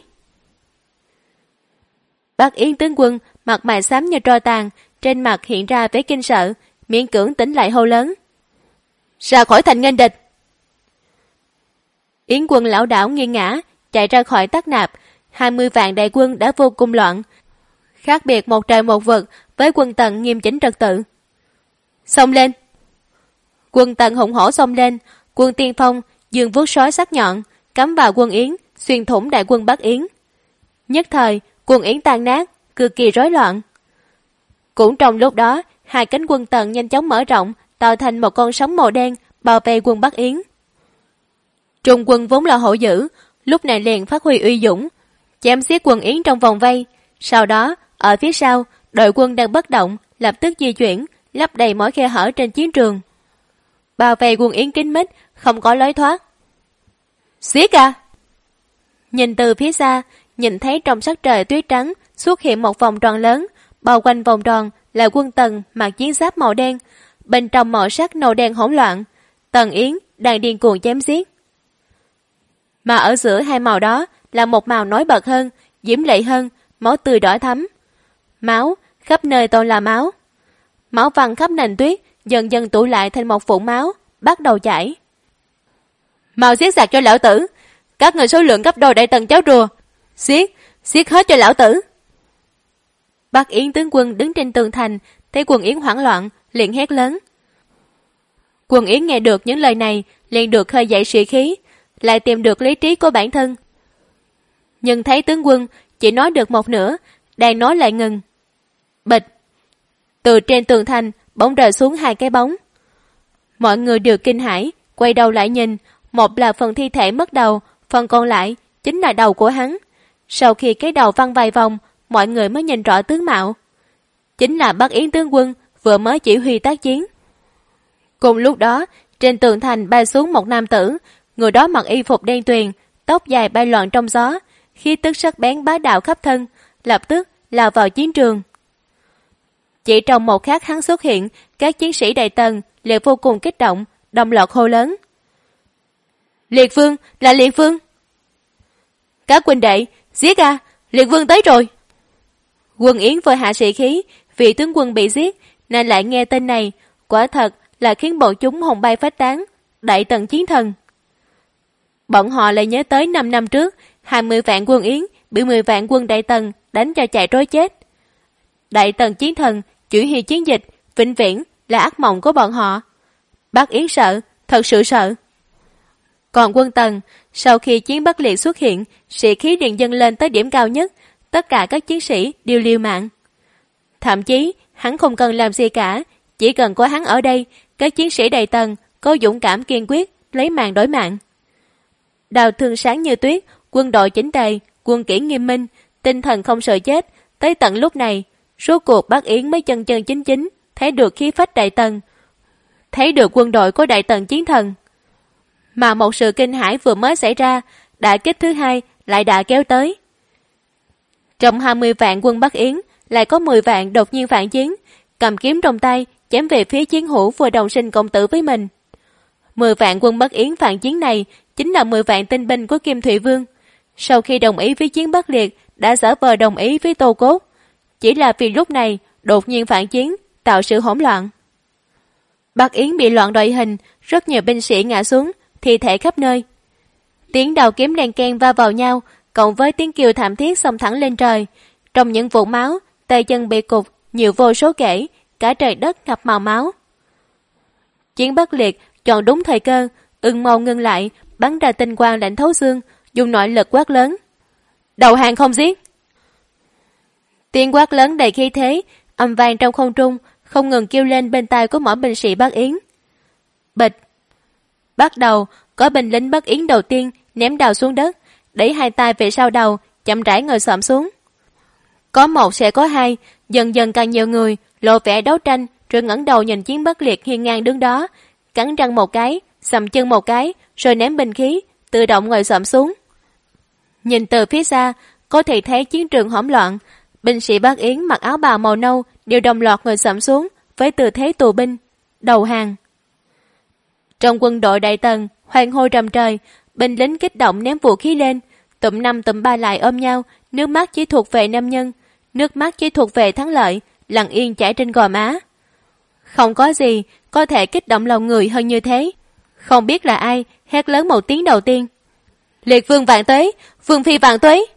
Bắc Yến tướng quân mặt mày xám như tro tàn, trên mặt hiện ra vẻ kinh sợ, miễn cưỡng tỉnh lại hô lớn. Ra khỏi thành nghênh địch. Yến quân lão đảo nghiêng ngã, chạy ra khỏi Tắc Nạp, 20 vạn đại quân đã vô cùng loạn. Khác biệt một trời một vực với quân Tần nghiêm chỉnh trật tự. Xông lên! Quân Tần hùng hổ xông lên, quân tiên phong dương vuốt sói sắc nhọn, cắm vào quân Yến, xuyên thủng đại quân Bắc Yến. Nhất thời, quân Yến tan nát, cực kỳ rối loạn. Cũng trong lúc đó, hai cánh quân Tần nhanh chóng mở rộng, tạo thành một con sóng màu đen bao vây quân Bắc Yến. Trung quân vốn là hổ dữ, lúc này liền phát huy uy dũng, chém giết quân Yến trong vòng vây. Sau đó, ở phía sau, đội quân đang bất động, lập tức di chuyển, lấp đầy mỗi khe hở trên chiến trường. Bao vây quân Yến kín mít, không có lối thoát. Giết à! Nhìn từ phía xa, nhìn thấy trong sắc trời tuyết trắng xuất hiện một vòng tròn lớn, bao quanh vòng tròn là quân Tần mặc chiến giáp màu đen, bên trong màu sắc nâu đen hỗn loạn. Tần Yến đang điên cuồng chém giết. Mà ở giữa hai màu đó là một màu nổi bật hơn, diễm lệ hơn, máu tươi đỏ thắm. Máu, khắp nơi toàn là máu. Máu văng khắp nền tuyết, dần dần tụ lại thành một vũng máu, bắt đầu chảy. Mau giết sạch cho lão tử! Các người số lượng gấp đôi đại tần cháu rùa! Giết hết cho lão tử! Bắc Yến tướng quân đứng trên tường thành, thấy quân Yến hoảng loạn, liền hét lớn. Quân Yến nghe được những lời này, liền được khơi dậy sĩ khí, lại tìm được lý trí của bản thân. Nhưng thấy tướng quân chỉ nói được một nửa, đang nói lại ngừng. Bịch! Từ trên tường thành bỗng rơi xuống hai cái bóng. Mọi người đều kinh hãi, quay đầu lại nhìn, một là phần thi thể mất đầu, phần còn lại chính là đầu của hắn. Sau khi cái đầu văng vài vòng, mọi người mới nhìn rõ tướng mạo. Chính là Bắc Yến tướng quân vừa mới chỉ huy tác chiến. Cùng lúc đó, trên tường thành bay xuống một nam tử, người đó mặc y phục đen tuyền, tóc dài bay loạn trong gió, khí tức sắc bén bá đạo khắp thân, lập tức lao vào chiến trường. Chỉ trong một khắc hắn xuất hiện, các chiến sĩ Đại Tần liền vô cùng kích động, đồng loạt hô lớn. Liệt Vương, là Liệt Vương! Các huynh đệ, giết à, Liệt Vương tới rồi! Quân Yến vội hạ sĩ khí, vì tướng quân bị giết, nên lại nghe tên này, quả thật là khiến bọn chúng hồn bay phách tán, Đại Tần chiến thần. Bọn họ lại nhớ tới 5 năm trước, 20 vạn quân Yến bị 10 vạn quân Đại Tần đánh cho chạy trối chết. Đại Tần chiến thần chỉ huy chiến dịch, vĩnh viễn là ác mộng của bọn họ. Bắc Yến sợ, thật sự sợ. Còn quân Tần, sau khi chiến Bắc Liệt xuất hiện, sĩ khí liền dâng lên tới điểm cao nhất, tất cả các chiến sĩ đều liều mạng. Thậm chí, hắn không cần làm gì cả, chỉ cần có hắn ở đây, các chiến sĩ Đại Tần có dũng cảm kiên quyết, lấy mạng đổi mạng. Đào thương sáng như tuyết, quân đội chỉnh tề, quân kỷ nghiêm minh, tinh thần không sợ chết. Tới tận lúc này, rốt cuộc Bắc Yến mới chân chân chính chính thấy được khí phách Đại Tần, thấy được quân đội của Đại Tần chiến thần. Mà một sự kinh hãi vừa mới xảy ra, đả kích thứ hai lại đã kéo tới. Trong 20 vạn quân Bắc Yến, lại có 10 vạn đột nhiên phản chiến, cầm kiếm trong tay, chém về phía chiến hữu vừa đồng sinh cộng tử với mình. 10 vạn quân Bắc Yến phản chiến này chính là 10 vạn tinh binh của Kim Thụy Vương. Sau khi đồng ý với chiến Bắc Liệt, đã giả vờ đồng ý với Tô Cốt. Chỉ là vì lúc này đột nhiên phản chiến, tạo sự hỗn loạn. Bắc Yến bị loạn đội hình, rất nhiều binh sĩ ngã xuống, thi thể khắp nơi. Tiếng đầu kiếm len keng va vào nhau, cộng với tiếng kêu thảm thiết xông thẳng lên trời. Trong những vũng máu, tay chân bị cụt, nhiều vô số kể, cả trời đất ngập màu máu. Chiến Bắc Liệt chọn đúng thời cơ, ưng mâu ngưng lại, bắn ra tinh quang lạnh thấu xương, dùng nội lực quát lớn. Đầu hàng không giết! Tiếng quát lớn đầy khí thế, âm vang trong không trung, không ngừng kêu lên bên tai của mỗi binh sĩ Bắc Yến. Bịch! Bắt đầu, có binh lính Bắc Yến đầu tiên ném đầu xuống đất, đẩy hai tay về sau đầu, chậm rãi ngồi xổm xuống. Có một sẽ có hai, dần dần càng nhiều người, lộ vẻ đấu tranh, rồi ngẩng đầu nhìn chiến Bắc Liệt hiên ngang đứng đó, cắn răng một cái, sầm chân một cái, rồi ném binh khí, tự động ngồi xổm xuống. Nhìn từ phía xa, có thể thấy chiến trường hỗn loạn, binh sĩ Bắc Yến mặc áo bào màu nâu đều đồng loạt ngồi xổm xuống với tư thế tù binh, đầu hàng. Trong quân đội Đại Tần, hoan hô rầm trời, binh lính kích động ném vũ khí lên, tụm năm tụm ba lại ôm nhau, nước mắt chỉ thuộc về nam nhân, nước mắt chỉ thuộc về thắng lợi, lặng yên chảy trên gò má. Không có gì có thể kích động lòng người hơn như thế. Không biết là ai hét lớn một tiếng đầu tiên. Liệt Vương vạn tuế, Vương phi vạn tuế.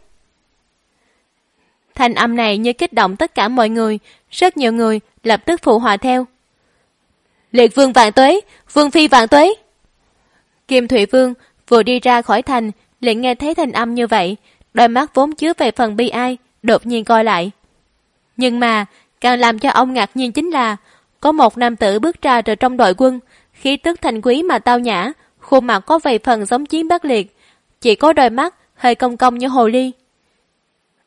Thanh âm này như kích động tất cả mọi người, rất nhiều người lập tức phụ họa theo. Liệt Vương vạn tuế, Vương phi vạn tuế. Kim Thụy Vương vừa đi ra khỏi thành, liền nghe thấy thanh âm như vậy, đôi mắt vốn chứa về phần bi ai, đột nhiên coi lại. Nhưng mà càng làm cho ông ngạc nhiên chính là có một nam tử bước ra từ trong đội quân, khí tức thanh quý mà tao nhã, khuôn mặt có vài phần giống chiến Bắc Liệt, chỉ có đôi mắt hơi cong cong như hồ ly.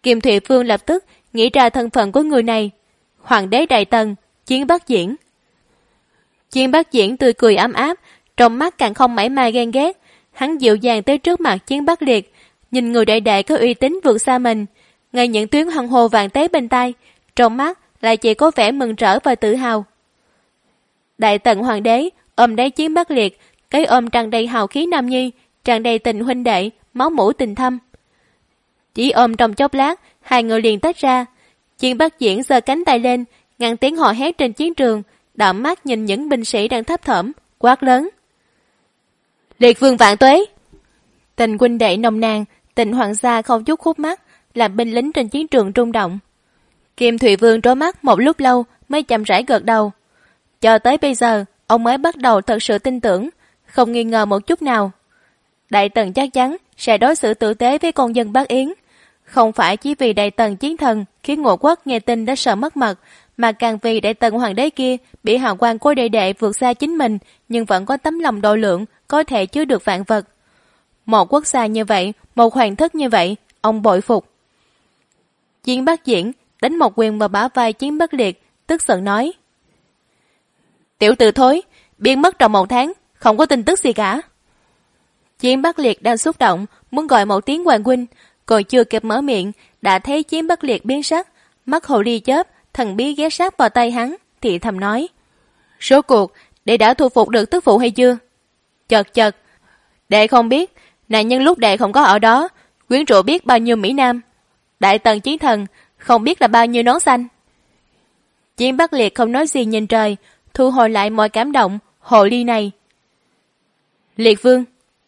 Kim Thụy Vương lập tức nghĩ ra thân phận của người này. Hoàng đế Đại Tần, Chiến Bắc Diễn. Chiến Bắc Diễn tươi cười ấm áp, trong mắt càng không mảy may ghen ghét. Hắn dịu dàng tới trước mặt Chiến Bắc Liệt, nhìn người đại đệ có uy tín vượt xa mình. Ngay những tiếng hân hồ vàng tế bên tai, trong mắt lại chỉ có vẻ mừng rỡ và tự hào. Đại Tần Hoàng đế ôm lấy Chiến Bắc Liệt, cái ôm tràn đầy hào khí nam nhi, tràn đầy tình huynh đệ, máu mủ tình thâm. Chỉ ôm trong chốc lát, hai người liền tách ra. Chiến Bắc Diễn giơ cánh tay lên, ngăn tiếng hò hét trên chiến trường, đảo mắt nhìn những binh sĩ đang thấp thỏm, quát lớn: Liệt Vương vạn tuế! Tình huynh đệ nồng nàn, tình hoàng gia không chút khúc mắc, làm binh lính trên chiến trường rung động. Kim Thụy Vương trố mắt một lúc lâu mới chậm rãi gật đầu. Cho tới bây giờ, ông mới bắt đầu thật sự tin tưởng, không nghi ngờ một chút nào. Đại Tần chắc chắn sẽ đối xử tử tế với con dân Bắc Yến. Không phải chỉ vì Đại Tần chiến thần khiến Ngộ Quốc nghe tin đã sợ mất mật, mà càng vì Đại Tần hoàng đế kia bị hào quang của đệ đệ vượt xa chính mình, nhưng vẫn có tấm lòng độ lượng, có thể chứa được vạn vật. Một quốc gia như vậy, một hoàng thất như vậy, ông bội phục. Chiến Bắc Diễn đánh một quyền vào bả vai Chiến Bắc Liệt, tức giận nói: Tiểu tử thối, biến mất trong 1 tháng, không có tin tức gì cả. Chiến Bắc Liệt đang xúc động, muốn gọi một tiếng hoàng huynh, còn chưa kịp mở miệng, đã thấy Chiến Bắc Liệt biến sắc, mắt hồ ly chớp, thần bí ghé sát vào tay hắn, thì thầm nói: Số cuộc, đệ đã thu phục được tức phụ hay chưa? Chật, đệ không biết, nạn nhân lúc đệ không có ở đó, quyến rũ biết bao nhiêu Mỹ Nam. Đại Tần chiến thần, không biết là bao nhiêu nón xanh. Chiến Bắc Liệt không nói gì nhìn trời, thu hồi lại mọi cảm động, hồ ly này. Liệt Vương.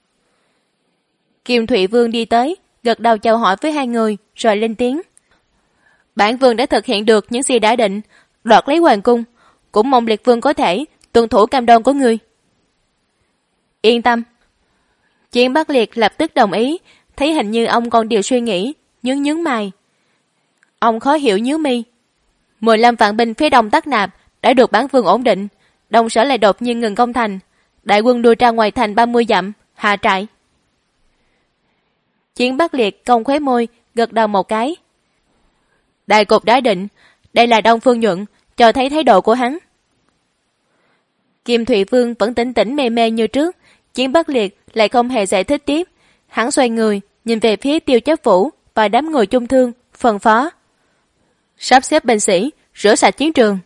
Kim Thụy Vương đi tới, gật đầu chào hỏi với hai người, rồi lên tiếng: Bản Vương đã thực hiện được những gì đã định, đoạt lấy hoàng cung, cũng mong Liệt Vương có thể tuân thủ cam đoan của ngươi. Yên tâm. Chiến Bắc Liệt lập tức đồng ý, thấy hình như ông còn điều suy nghĩ, nhướng mày. Ông khó hiểu nhíu mi. 15 vạn binh phía đông Tắc Nạp đã được bản Vương ổn định, Đông Sở lại đột nhiên ngừng công thành, đại quân đuổi ra ngoài thành 30 dặm, hạ trại. Chiến Bắc Liệt cong khóe môi, gật đầu một cái. Đại cục đã định, đây là Đông Phương Nhuận, cho thấy thái độ của hắn. Kim Thụy Vương vẫn tỉnh mê mê như trước, Chiến Bắc Liệt lại không hề giải thích tiếp. Hắn xoay người, nhìn về phía Tiêu Chấp Vũ và đám người chung thương, phân phó: Sắp xếp binh sĩ, rửa sạch chiến trường.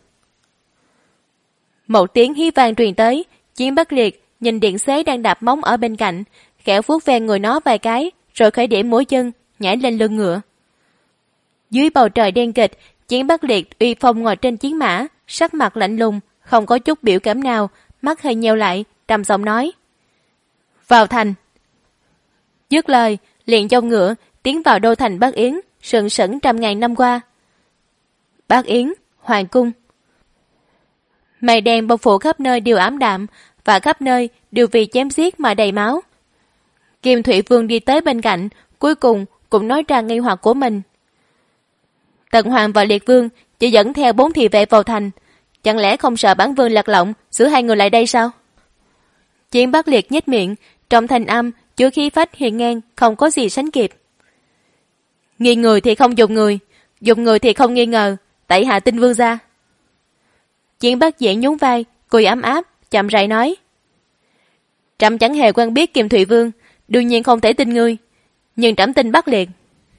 Một tiếng hí vang truyền tới, Chiến Bắc Liệt nhìn điện xế đang đạp móng ở bên cạnh, khẽ vuốt ve người nó vài cái, rồi khởi điểm mũi chân, nhảy lên lưng ngựa. Dưới bầu trời đen kịch, Chiến Bắc Liệt uy phong ngồi trên chiến mã, sắc mặt lạnh lùng, không có chút biểu cảm nào, mắt hơi nheo lại, trầm giọng nói: Vào thành. Dứt lời, liền dông ngựa tiến vào đô thành Bắc Yến, sừng sững trăm ngàn năm qua. Bắc Yến, hoàng cung. Mây đen bao phủ khắp nơi đều ám đạm, và khắp nơi đều vì chém giết mà đầy máu. Kim Thụy Vương đi tới bên cạnh, cuối cùng cũng nói ra nghi hoặc của mình. Tần Hoàng và Liệt Vương chỉ dẫn theo 4 thị vệ vào thành, chẳng lẽ không sợ bản Vương lật lọng xử hai người lại đây sao? Chiến Bắc Liệt nhếch miệng, trong thanh âm chứa khí phách hiền ngang, không có gì sánh kịp. Nghi người thì không dùng người thì không nghi ngờ, tại hạ tin Vương gia. Chiến Bắc Diễn nhún vai, cười ấm áp, chậm rãi nói: Trẫm chẳng hề quen biết Kim Thụy Vương, đương nhiên không thể tin ngươi, nhưng trẫm tin Bắc Liệt.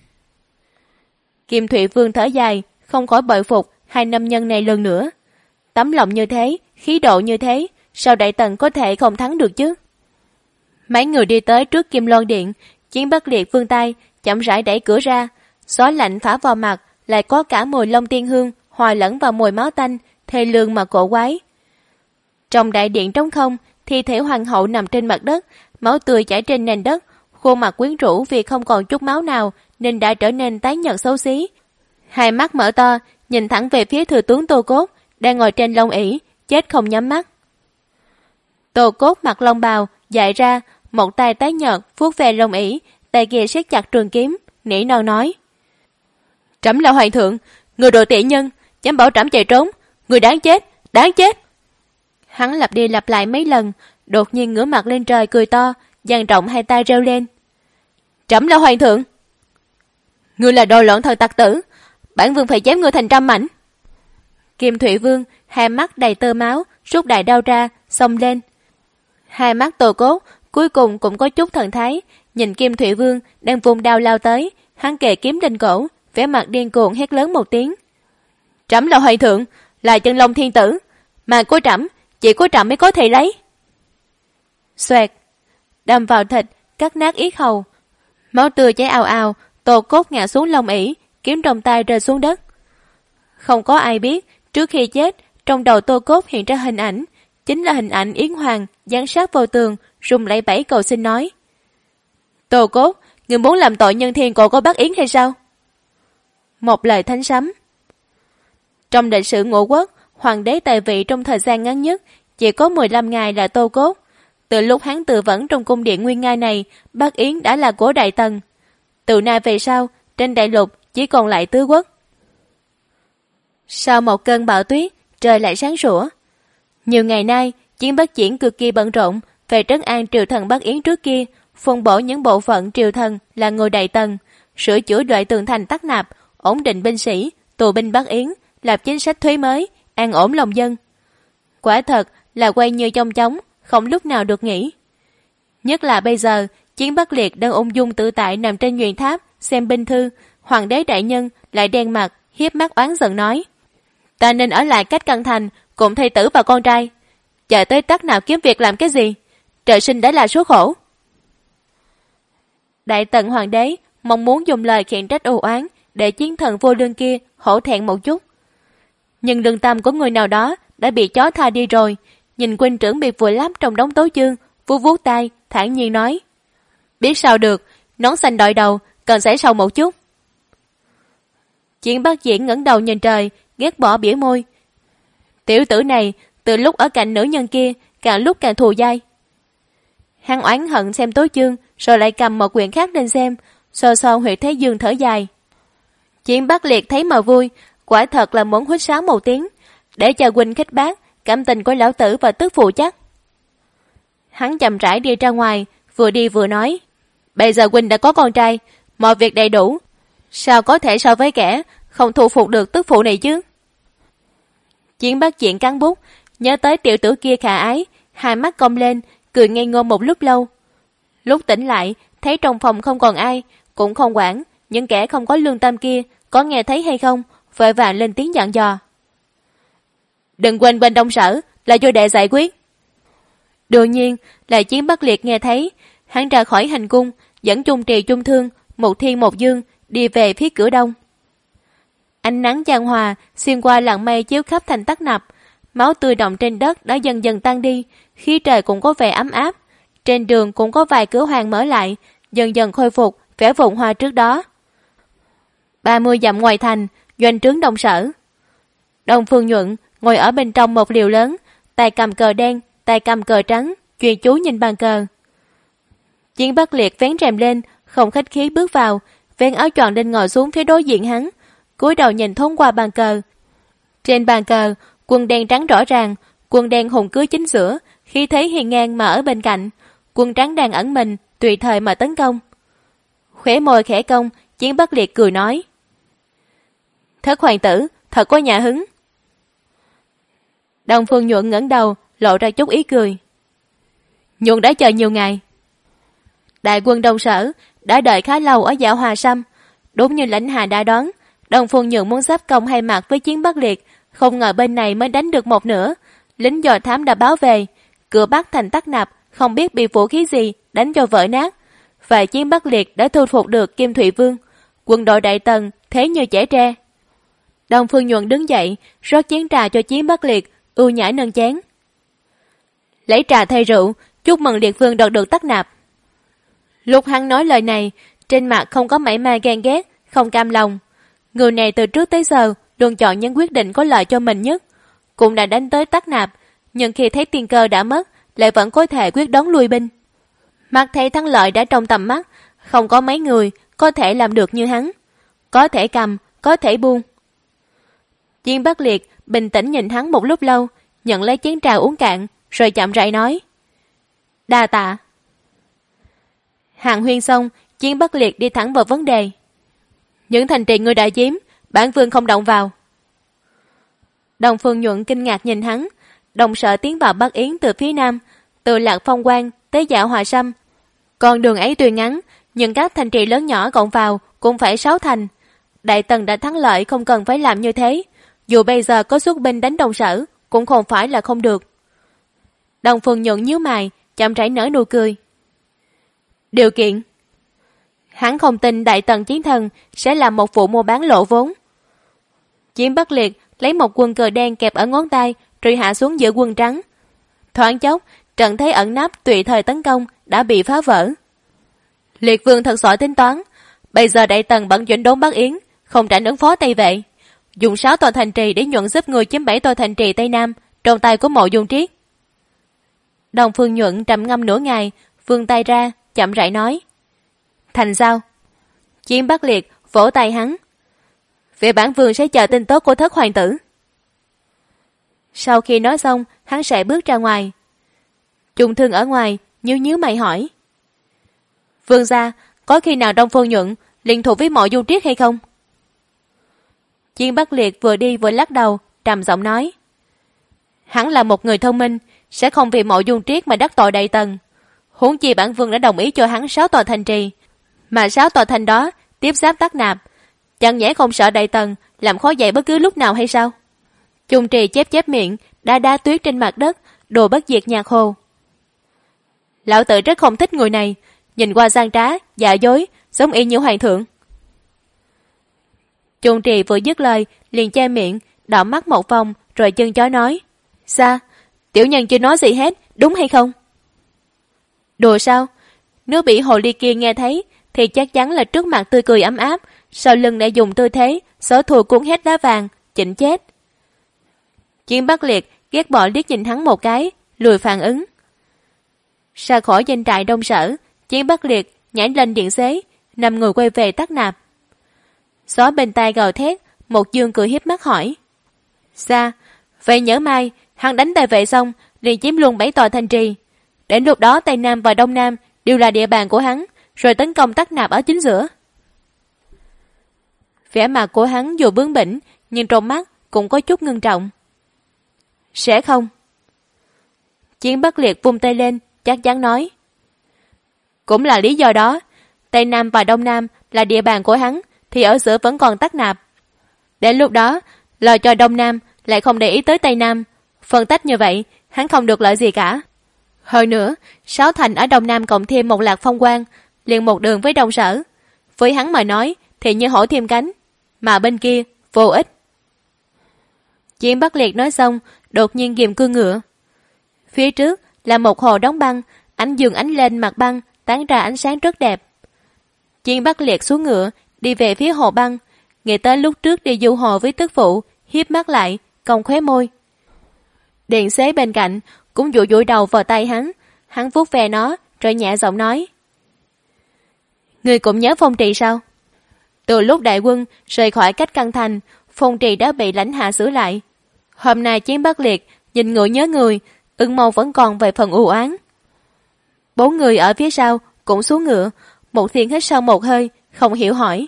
Kim Thụy Vương thở dài, không khỏi bội phục hai nam nhân này lần nữa. Tấm lòng như thế, khí độ như thế, sao Đại Tần có thể không thắng được chứ? Mấy người đi tới trước Kim Loan Điện, Chiến Bắc Liệt vươn tay, chậm rãi đẩy cửa ra, gió lạnh phả vào mặt, lại có cả mùi long tiên hương hòa lẫn vào mùi máu tanh, thê lương mà cổ quái. Trong đại điện trống không, thi thể hoàng hậu nằm trên mặt đất, máu tươi chảy trên nền đất, khuôn mặt quyến rũ vì không còn chút máu nào nên đã trở nên tái nhợt xấu xí. Hai mắt mở to, nhìn thẳng về phía thừa tướng Tô Cốt đang ngồi trên long ỷ, chết không nhắm mắt. Tô Cốt mặc long bào dại ra, một tay tái nhợt vuốt về long ỷ, tay kia siết chặt trường kiếm, nỉ non nói: Trẫm là hoàng thượng, người đồ tiện nhân, dám bảo trẫm chạy trốn, người đáng chết, đáng chết. Hắn lặp đi lặp lại mấy lần, đột nhiên ngửa mặt lên trời cười to, dang rộng hai tay reo lên: Trẫm là hoàng thượng. Ngươi là đồ loạn thần tặc tử, bản vương phải chém ngươi thành trăm mảnh. Kim Thủy Vương hai mắt đầy tơ máu, rút đại đao ra, xông lên. Hai mắt Tô Cốt cuối cùng cũng có chút thần thái, nhìn Kim Thủy Vương đang vùng đao lao tới, hắn kề kiếm trên cổ, vẻ mặt điên cuồng hét lớn một tiếng. Trẫm là hoàng thượng, là Chân Long thiên tử, mà của trẫm chỉ có trẫm mới có thể lấy. Xoẹt, đâm vào thịt, cắt nát yết hầu, máu tươi chảy ào ào. Tô Cốt ngã xuống lông ỷ, kiếm trong tay rơi xuống đất. Không có ai biết trước khi chết, trong đầu Tô Cốt hiện ra hình ảnh, chính là hình ảnh Yến Hoàng giáng sát vào tường, rung lẩy bẩy cầu xin nói: Tô Cốt, người muốn làm tội nhân thiên cổ của Bắc Yến hay sao? Một lời thánh sấm. Trong lịch sử Ngũ Quốc, hoàng đế tại vị trong thời gian ngắn nhất chỉ có 15 ngày là Tô Cốt. Từ lúc hắn tự vẫn trong cung điện nguyên ngai này, Bắc Yến đã là của Đại Tần. Từ nay về sau, trên đại lục chỉ còn lại tứ quốc. Sau một cơn bão tuyết, trời lại sáng sủa. Nhiều ngày nay, Chiến Bắc Diễn cực kỳ bận rộn về trấn an triều thần Bắc Yến trước kia, phân bổ những bộ phận triều thần là người Đại Tần, sửa chữa loại tường thành Tắc Nạp, ổn định binh sĩ, tù binh Bắc Yến, lập chính sách thuế mới, an ổn lòng dân. Quả thật là quay như chong chóng, không lúc nào được nghỉ. Nhất là bây giờ, Chiến Bắc Liệt đang ung dung tự tại nằm trên nhuyễn tháp xem binh thư, hoàng đế đại nhân lại đen mặt, hiếp mắt oán giận nói: Ta nên ở lại cách căn thành cùng thê tử và con trai, chờ tới Tắc Nạp kiếm việc làm cái gì? Trời sinh đã là số khổ. Đại Tần hoàng đế mong muốn dùng lời khiển trách u oán để chiến thần vô lương kia hổ thẹn một chút, nhưng lương tâm của người nào đó đã bị chó tha đi rồi. Nhìn huynh trưởng bị vùi lấp trong đống tấu chương, vuốt vuốt tay, thản nhiên nói: Biết sao được, nón xanh đội đầu, cần sẽ sầu một chút. Chiến Bắc Diễn ngẩng đầu nhìn trời, ghét bỏ bỉa môi. Tiểu tử này từ lúc ở cạnh nữ nhân kia càng lúc càng thù dai. Hắn oán hận xem tấu chương, rồi lại cầm một quyển khác lên xem, so so huyệt thái dương thở dài. Chiến Bắc Liệt thấy mà vui, quả thật là muốn huýt sáo một tiếng, để cho huynh khích bác cảm tình của lão tử và tức phụ chắc. Hắn chậm rãi đi ra ngoài, vừa đi vừa nói: Bây giờ huynh đã có con trai, mọi việc đầy đủ, sao có thể so với kẻ không thu phục được tức phụ này chứ? Chiến Bắc Diễn cắn bút, nhớ tới tiểu tử kia khả ái, hai mắt cong lên, cười ngây ngô một lúc lâu. Lúc tỉnh lại, thấy trong phòng không còn ai, cũng không quản những kẻ không có lương tâm kia có nghe thấy hay không, vội vàng lên tiếng dặn dò: Đừng quên bên Đông Sở là do đệ giải quyết. Đương nhiên là Chiến Bắc Liệt nghe thấy, hắn ra khỏi hành cung, dẫn Trung Trì Trung Thương, một Thiên một Dương đi về phía cửa đông. Ánh nắng chan hòa xuyên qua làn mây chiếu khắp thành Tắc Nạp, máu tươi đọng trên đất đã dần dần tan đi, khí trời cũng có vẻ ấm áp. Trên đường cũng có vài cửa hàng mở lại, dần dần khôi phục vẻ phồn hoa trước đó. 30 dặm ngoài thành, doanh trướng Đông Sở. Đông Phương Nhuận ngồi ở bên trong một liều lớn, tay cầm cờ đen, tay cầm cờ trắng, chuyên chú nhìn bàn cờ. Chiến Bắc Liệt vén rèm lên, không khách khí bước vào, vén áo choàng lên ngồi xuống phía đối diện hắn, cúi đầu nhìn thoáng qua bàn cờ. Trên bàn cờ, quân đen trắng rõ ràng, quân đen hùng cứ chính giữa, khí thế hiên ngang mà ở bên cạnh, quân trắng đang ẩn mình, tùy thời mà tấn công. Khóe môi khẽ cong, Chiến Bắc Liệt cười nói: Thất hoàng tử, thật có nhã hứng. Đông Phương Nhuận ngẩng đầu, lộ ra chút ý cười. Nhuận đã chờ nhiều ngày. Đại quân Đông Sở đã đợi khá lâu ở dạo Hòa Sâm. Đúng như lãnh hà đã đoán, Đông Phương Nhuận muốn giáp công hai mặt với Chiến Bắc Liệt, không ngờ bên này mới đánh được một nửa. Lính dò thám đã báo về, cửa Bắc thành Tắc Nạp không biết bị vũ khí gì đánh cho vỡ nát, và Chiến Bắc Liệt đã thu phục được Kim Thủy Vương. Quân đội Đại Tần thế như chẻ tre. Đông Phương Nhuận đứng dậy, rót chén trà cho Chiến Bắc Liệt, ưu nhã nâng chén. Lấy trà thay rượu, chúc mừng Liệt Vương đoạt được Tắc Nạp. Lúc hắn nói lời này, trên mặt không có mảy may ghen ghét, không cam lòng. Người này từ trước tới giờ luôn chọn những quyết định có lợi cho mình nhất. Cũng đã đánh tới Tắc Nạp, nhưng khi thấy tiên cơ đã mất, lại vẫn có thể quyết đón lui binh. Mắt thấy thắng lợi đã trong tầm mắt, không có mấy người có thể làm được như hắn. Có thể cầm, có thể buông. Chiến Bắc Liệt bình tĩnh nhìn hắn một lúc lâu, nhận lấy chén trà uống cạn, rồi chậm rãi nói: Đa tạ. Hàng huyên xong, Chiến Bắc Liệt đi thẳng vào vấn đề. Những thành trì ngươi đã chiếm, bản vương không động vào. Đồng Phương Nhuận kinh ngạc nhìn hắn. Đồng Sở tiến vào Bắc Yến từ phía nam, từ Lạc Phong Quan tới Dạ Hòa Sâm. Con đường ấy tuy ngắn, nhưng các thành trì lớn nhỏ cộng vào cũng phải 6 thành. Đại Tần đã thắng lợi, không cần phải làm như thế. Dù bây giờ có xuất binh đánh Đồng Sở cũng không phải là không được. Đồng Phương Nhuận nhíu mày, chậm rãi nở nụ cười. Điều kiện? Hắn không tin Đại Tần chiến thần sẽ làm một vụ mua bán lộ vốn. Chiếm Bắc Liệt lấy một quân cờ đen kẹp ở ngón tay rồi hạ xuống giữa quân trắng. Thoáng chốc, trận thế ẩn nấp tùy thời tấn công đã bị phá vỡ. Liệt vương thật giỏi tính toán. Bây giờ Đại Tần bận chuyển đốn Bắc Yến, không rảnh ứng phó Tây Vệ, dùng 6 tòa thành trì để nhuận giúp người chiếm 7 tòa thành trì Tây Nam trong tay của Mộ Dung Triết. Đồng Phương Nhuận trầm ngâm nửa ngày, vươn tay ra, chậm rãi nói. Thành sao? Chiếm Bắc Liệt vỗ tay hắn. Vì bản vương sẽ chờ tin tốt của Thất hoàng tử. Sau khi nói xong, hắn sẽ bước ra ngoài. Trung Thương ở ngoài nhíu mày hỏi. Vương gia, có khi nào Đông Phương Nhuận liên thủ với Mộ Dung Triết hay không? Chiên Bắc Liệt vừa đi vừa lắc đầu, trầm giọng nói. Hắn là một người thông minh, sẽ không vì Mộ Dung Triết mà đắc tội Đại Tần. Huống chi bản vương đã đồng ý cho hắn 6 tòa thành trì, mà 6 tòa thành đó tiếp giáp Tắc Nạp, chẳng nhẽ không sợ Đại Tần làm khó dễ bất cứ lúc nào hay sao? Trung Trì chép miệng, đá tuyết trên mặt đất, đồ bất diệt nhạc hồ. Lão tử rất không thích người này, nhìn qua gian trá, giả dối, giống y như hoàng thượng. Trung Trì vừa dứt lời, liền che miệng, đỏ mắt một vòng, rồi chân chó nói. Sao? Tiểu nhân chưa nói gì hết, đúng hay không? Đùa sao? Nếu bị hồ ly kia nghe thấy, thì chắc chắn là trước mặt tươi cười ấm áp, sau lưng đã dùng tư thế, sở thù cuốn hết đá vàng, chỉnh chết. Chiên Bắc Liệt ghét bỏ liếc nhìn hắn một cái, lùi phản ứng. Ra khỏi doanh trại Đông Sở, Chiên Bắc Liệt nhảy lên điện xế, nằm người quay về Tắc Nạp. Gió bên tai gào thét, một dương cười hiếp mắt hỏi. Sao? Vậy nhớ mai, hắn đánh Tây Vệ xong, liền chiếm luôn 7 tòa thành trì. Đến lúc đó Tây Nam và Đông Nam đều là địa bàn của hắn, rồi tấn công Tắc Nạp ở chính giữa. Vẻ mặt của hắn dù bướng bỉnh, nhưng trong mắt cũng có chút ngưng trọng. Sẽ không? Chiến Bắc Liệt vung tay lên, chắc chắn nói. Cũng là lý do đó, Tây Nam và Đông Nam là địa bàn của hắn, thì ở giữa vẫn còn Tắc Nạp. Đến lúc đó, lo cho Đông Nam lại không để ý tới Tây Nam, phân tách như vậy, hắn không được lợi gì cả. Hơn nữa, 6 thành ở Đông Nam cộng thêm một Lạc Phong Quan, liền một đường với Đông Sở. Với hắn mà nói, thì như hổ thêm cánh, mà bên kia, vô ích. Chiến Bắc Liệt nói xong, đột nhiên ghim cương ngựa. Phía trước là một hồ đóng băng, ánh dương ánh lên mặt băng, tán ra ánh sáng rất đẹp. Chiến Bắc Liệt xuống ngựa, đi về phía hồ băng, nghĩ tới lúc trước đi du hồ với tức phụ, hiếp mắt lại, cong khóe môi. Điện xế bên cạnh cũng dụi đầu vào tay hắn vuốt ve nó, rồi nhẹ giọng nói. Người cũng nhớ Phong Trì sao? Từ lúc đại quân rời khỏi cách Căn Thành, Phong Trì đã bị lãnh hạ xử lại. Hôm nay Chiến Bắc Liệt nhìn ngựa nhớ người, ưng mâu vẫn còn về phần u oán. 4 người ở phía sau cũng xuống ngựa, một Thiên hít sâu một hơi, không hiểu hỏi.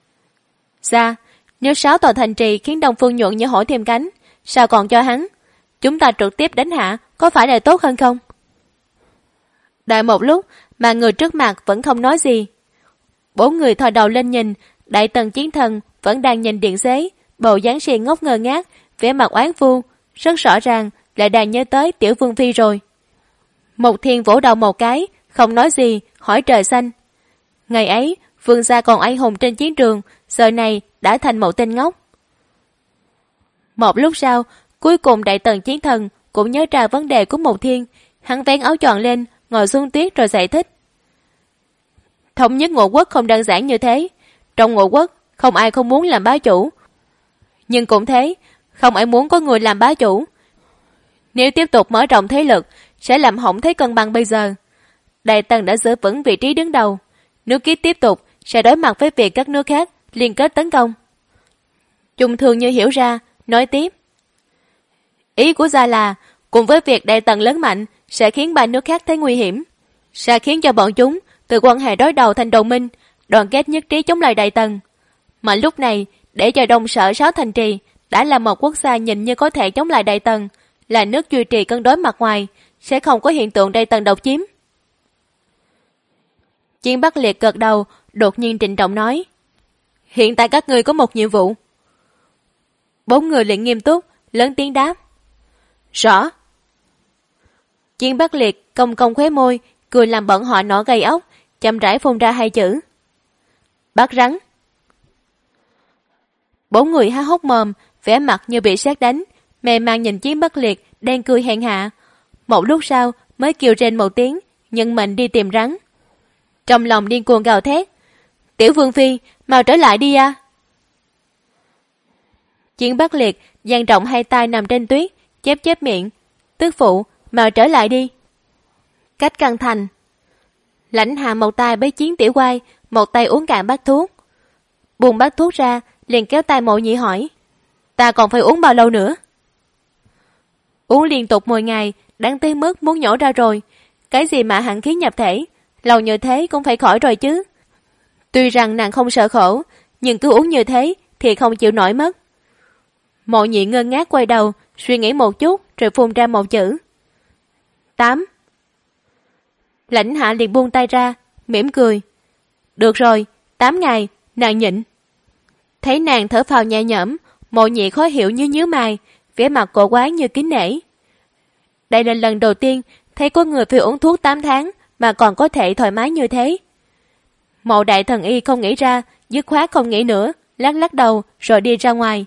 Ra, nếu 6 tòa thành trì khiến Đông Phương Nhuận như hổ thêm cánh, sao còn cho hắn? Chúng ta trực tiếp đánh hạ, có phải là tốt hơn không? Đợi một lúc mà người trước mặt vẫn không nói gì. 4 người thò đầu lên nhìn, Đại Tần chiến thần vẫn đang nhìn điện xế, bầu dáng si ngốc ngơ ngác, vẻ mặt oán phu, rất rõ ràng lại đang nhớ tới Tiểu Vương Phi rồi. Một Thiên vỗ đầu một cái, không nói gì, hỏi trời xanh. Ngày ấy, Vương gia còn anh hùng trên chiến trường, giờ này đã thành một tên ngốc. Một lúc sau, cuối cùng Đại Tần chiến thần cũng nhớ ra vấn đề của Một Thiên, hắn vén áo choàng lên, ngồi xuống tuyết rồi giải thích. Thống nhất Ngũ Quốc không đơn giản như thế. Trong Ngũ Quốc, không ai không muốn làm bá chủ. Nhưng cũng thế, không ai muốn có người làm bá chủ. Nếu tiếp tục mở rộng thế lực, sẽ làm hỏng thế cân bằng bây giờ. Đại Tần đã giữ vững vị trí đứng đầu. Nước Kiếp tiếp tục sẽ đối mặt với việc các nước khác liên kết tấn công. Trung Thương như hiểu ra, nói tiếp. Ý của gia là, cùng với việc Đại Tần lớn mạnh, sẽ khiến 3 nước khác thấy nguy hiểm. Sẽ khiến cho bọn chúng từ quan hệ đối đầu thành đồng minh, đoàn kết nhất trí chống lại Đại Tần. Mà lúc này, để cho Đông Sở 6 thành trì đã là một quốc gia nhìn như có thể chống lại Đại Tần, là nước duy trì cân đối mặt ngoài, sẽ không có hiện tượng Đại Tần độc chiếm. Chiến Bắc Liệt gật đầu, đột nhiên trịnh trọng nói: hiện tại các ngươi có một nhiệm vụ. 4 người liền nghiêm túc, lớn tiếng đáp: rõ. Chiến Bắc Liệt cong cong khóe môi, cười làm bọn họ nở gầy ốc, chậm rãi phun ra 2 chữ: bắt rắn. 4 người há hốc mồm, vẻ mặt như bị sét đánh, mê man nhìn Chiến Bắc Liệt đang cười hèn hạ. Một lúc sau mới kêu rên một tiếng, nhân mệnh đi tìm rắn. Trong lòng điên cuồng gào thét: Tiểu Vương Phi, mau trở lại đi à. Chiến Bắc Liệt dang rộng 2 tay nằm trên tuyết, chép chép miệng: tức phụ, mau trở lại đi. Cách căn thành. Lãnh Hạ một tay bế Chiến Tiểu Quai, một tay uống cạn bát thuốc. Buông bát thuốc ra, liền kéo tay Mộ Nhị hỏi: ta còn phải uống bao lâu nữa? Uống liên tục 10 ngày, đáng tới mức muốn nhổ ra rồi. Cái gì mà hàn khí nhập thể, lâu như thế cũng phải khỏi rồi chứ. Tuy rằng nàng không sợ khổ, nhưng cứ uống như thế thì không chịu nổi mất. Mộ Nhị ngơ ngác quay đầu, suy nghĩ một chút rồi phun ra một chữ: 8. Lãnh Hạ liền buông tay ra, mỉm cười: được rồi, 8 ngày, nàng nhịn. Thấy nàng thở phào nhẹ nhõm, Mộ Nhị khó hiểu nhíu mày, vẻ mặt cổ quái như kính nể. Đây là lần đầu tiên thấy có người phải uống thuốc 8 tháng mà còn có thể thoải mái như thế. Mộ đại thần y không nghĩ ra, dứt khoát không nghĩ nữa, lắc lắc đầu rồi đi ra ngoài.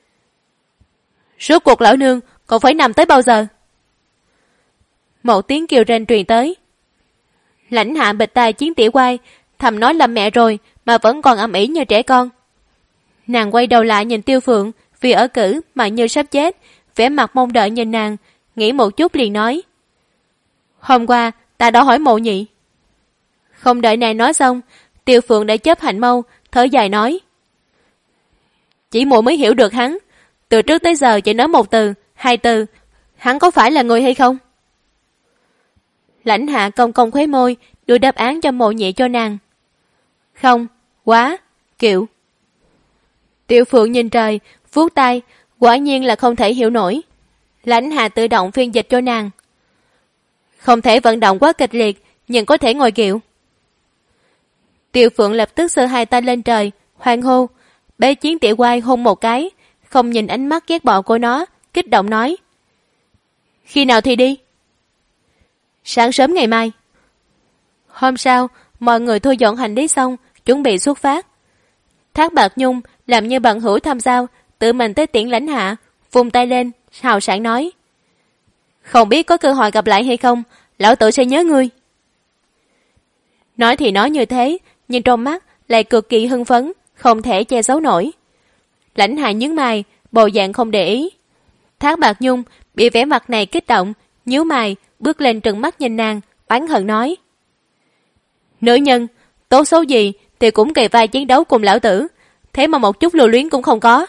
Rốt cuộc lão nương còn phải nằm tới bao giờ? Một tiếng kêu rên truyền tới. Lãnh Hạ bịch tai Chiến Tiểu Quai, thầm nói làm mẹ rồi mà vẫn còn ầm ĩ như trẻ con. Nàng quay đầu lại nhìn Tiêu Phượng, vì ở cử mà như sắp chết, vẻ mặt mong đợi nhìn nàng, nghĩ một chút liền nói: hôm qua ta đã hỏi Mộ Nhị. Không đợi nàng nói xong, Tiêu Phượng đã chớp hạnh mâu, thở dài nói: chỉ muội mới hiểu được hắn, từ trước tới giờ chỉ nói một từ, 2 từ, hắn có phải là người hay không? Lãnh Hạ cong cong khóe môi, đưa đáp án cho Mộ Nhị cho nàng: không, quá, kiệu. Tiêu Phượng nhìn trời, vuốt tay, quả nhiên là không thể hiểu nổi. Lãnh Hạ tự động phiên dịch cho nàng: không thể vận động quá kịch liệt, nhưng có thể ngồi kiệu. Tiêu Phượng lập tức giơ 2 tay lên trời, hoan hô, bế Chiến Tiểu Quai hôn một cái, không nhìn ánh mắt ghét bỏ của nó, kích động nói: khi nào thì đi? Sáng sớm ngày mai. Hôm sau, mọi người thu dọn hành lý xong, chuẩn bị xuất phát. Thác Bạc Nhung làm như bằng hữu tham giao, tự mình tới tiễn Lãnh Hạ, vung tay lên, hào sảng nói: không biết có cơ hội gặp lại hay không, lão tử sẽ nhớ ngươi. Nói thì nói như thế, nhưng trong mắt lại cực kỳ hưng phấn, không thể che giấu nổi. Lãnh Hạ nhướng mày, bộ dạng không để ý. Thác Bạc Nhung bị vẻ mặt này kích động, nhíu mày, bước lên trừng mắt nhìn nàng, oán hận nói: nữ nhân, tốt xấu gì thì cũng kề vai chiến đấu cùng lão tử, thế mà một chút lưu luyến cũng không có.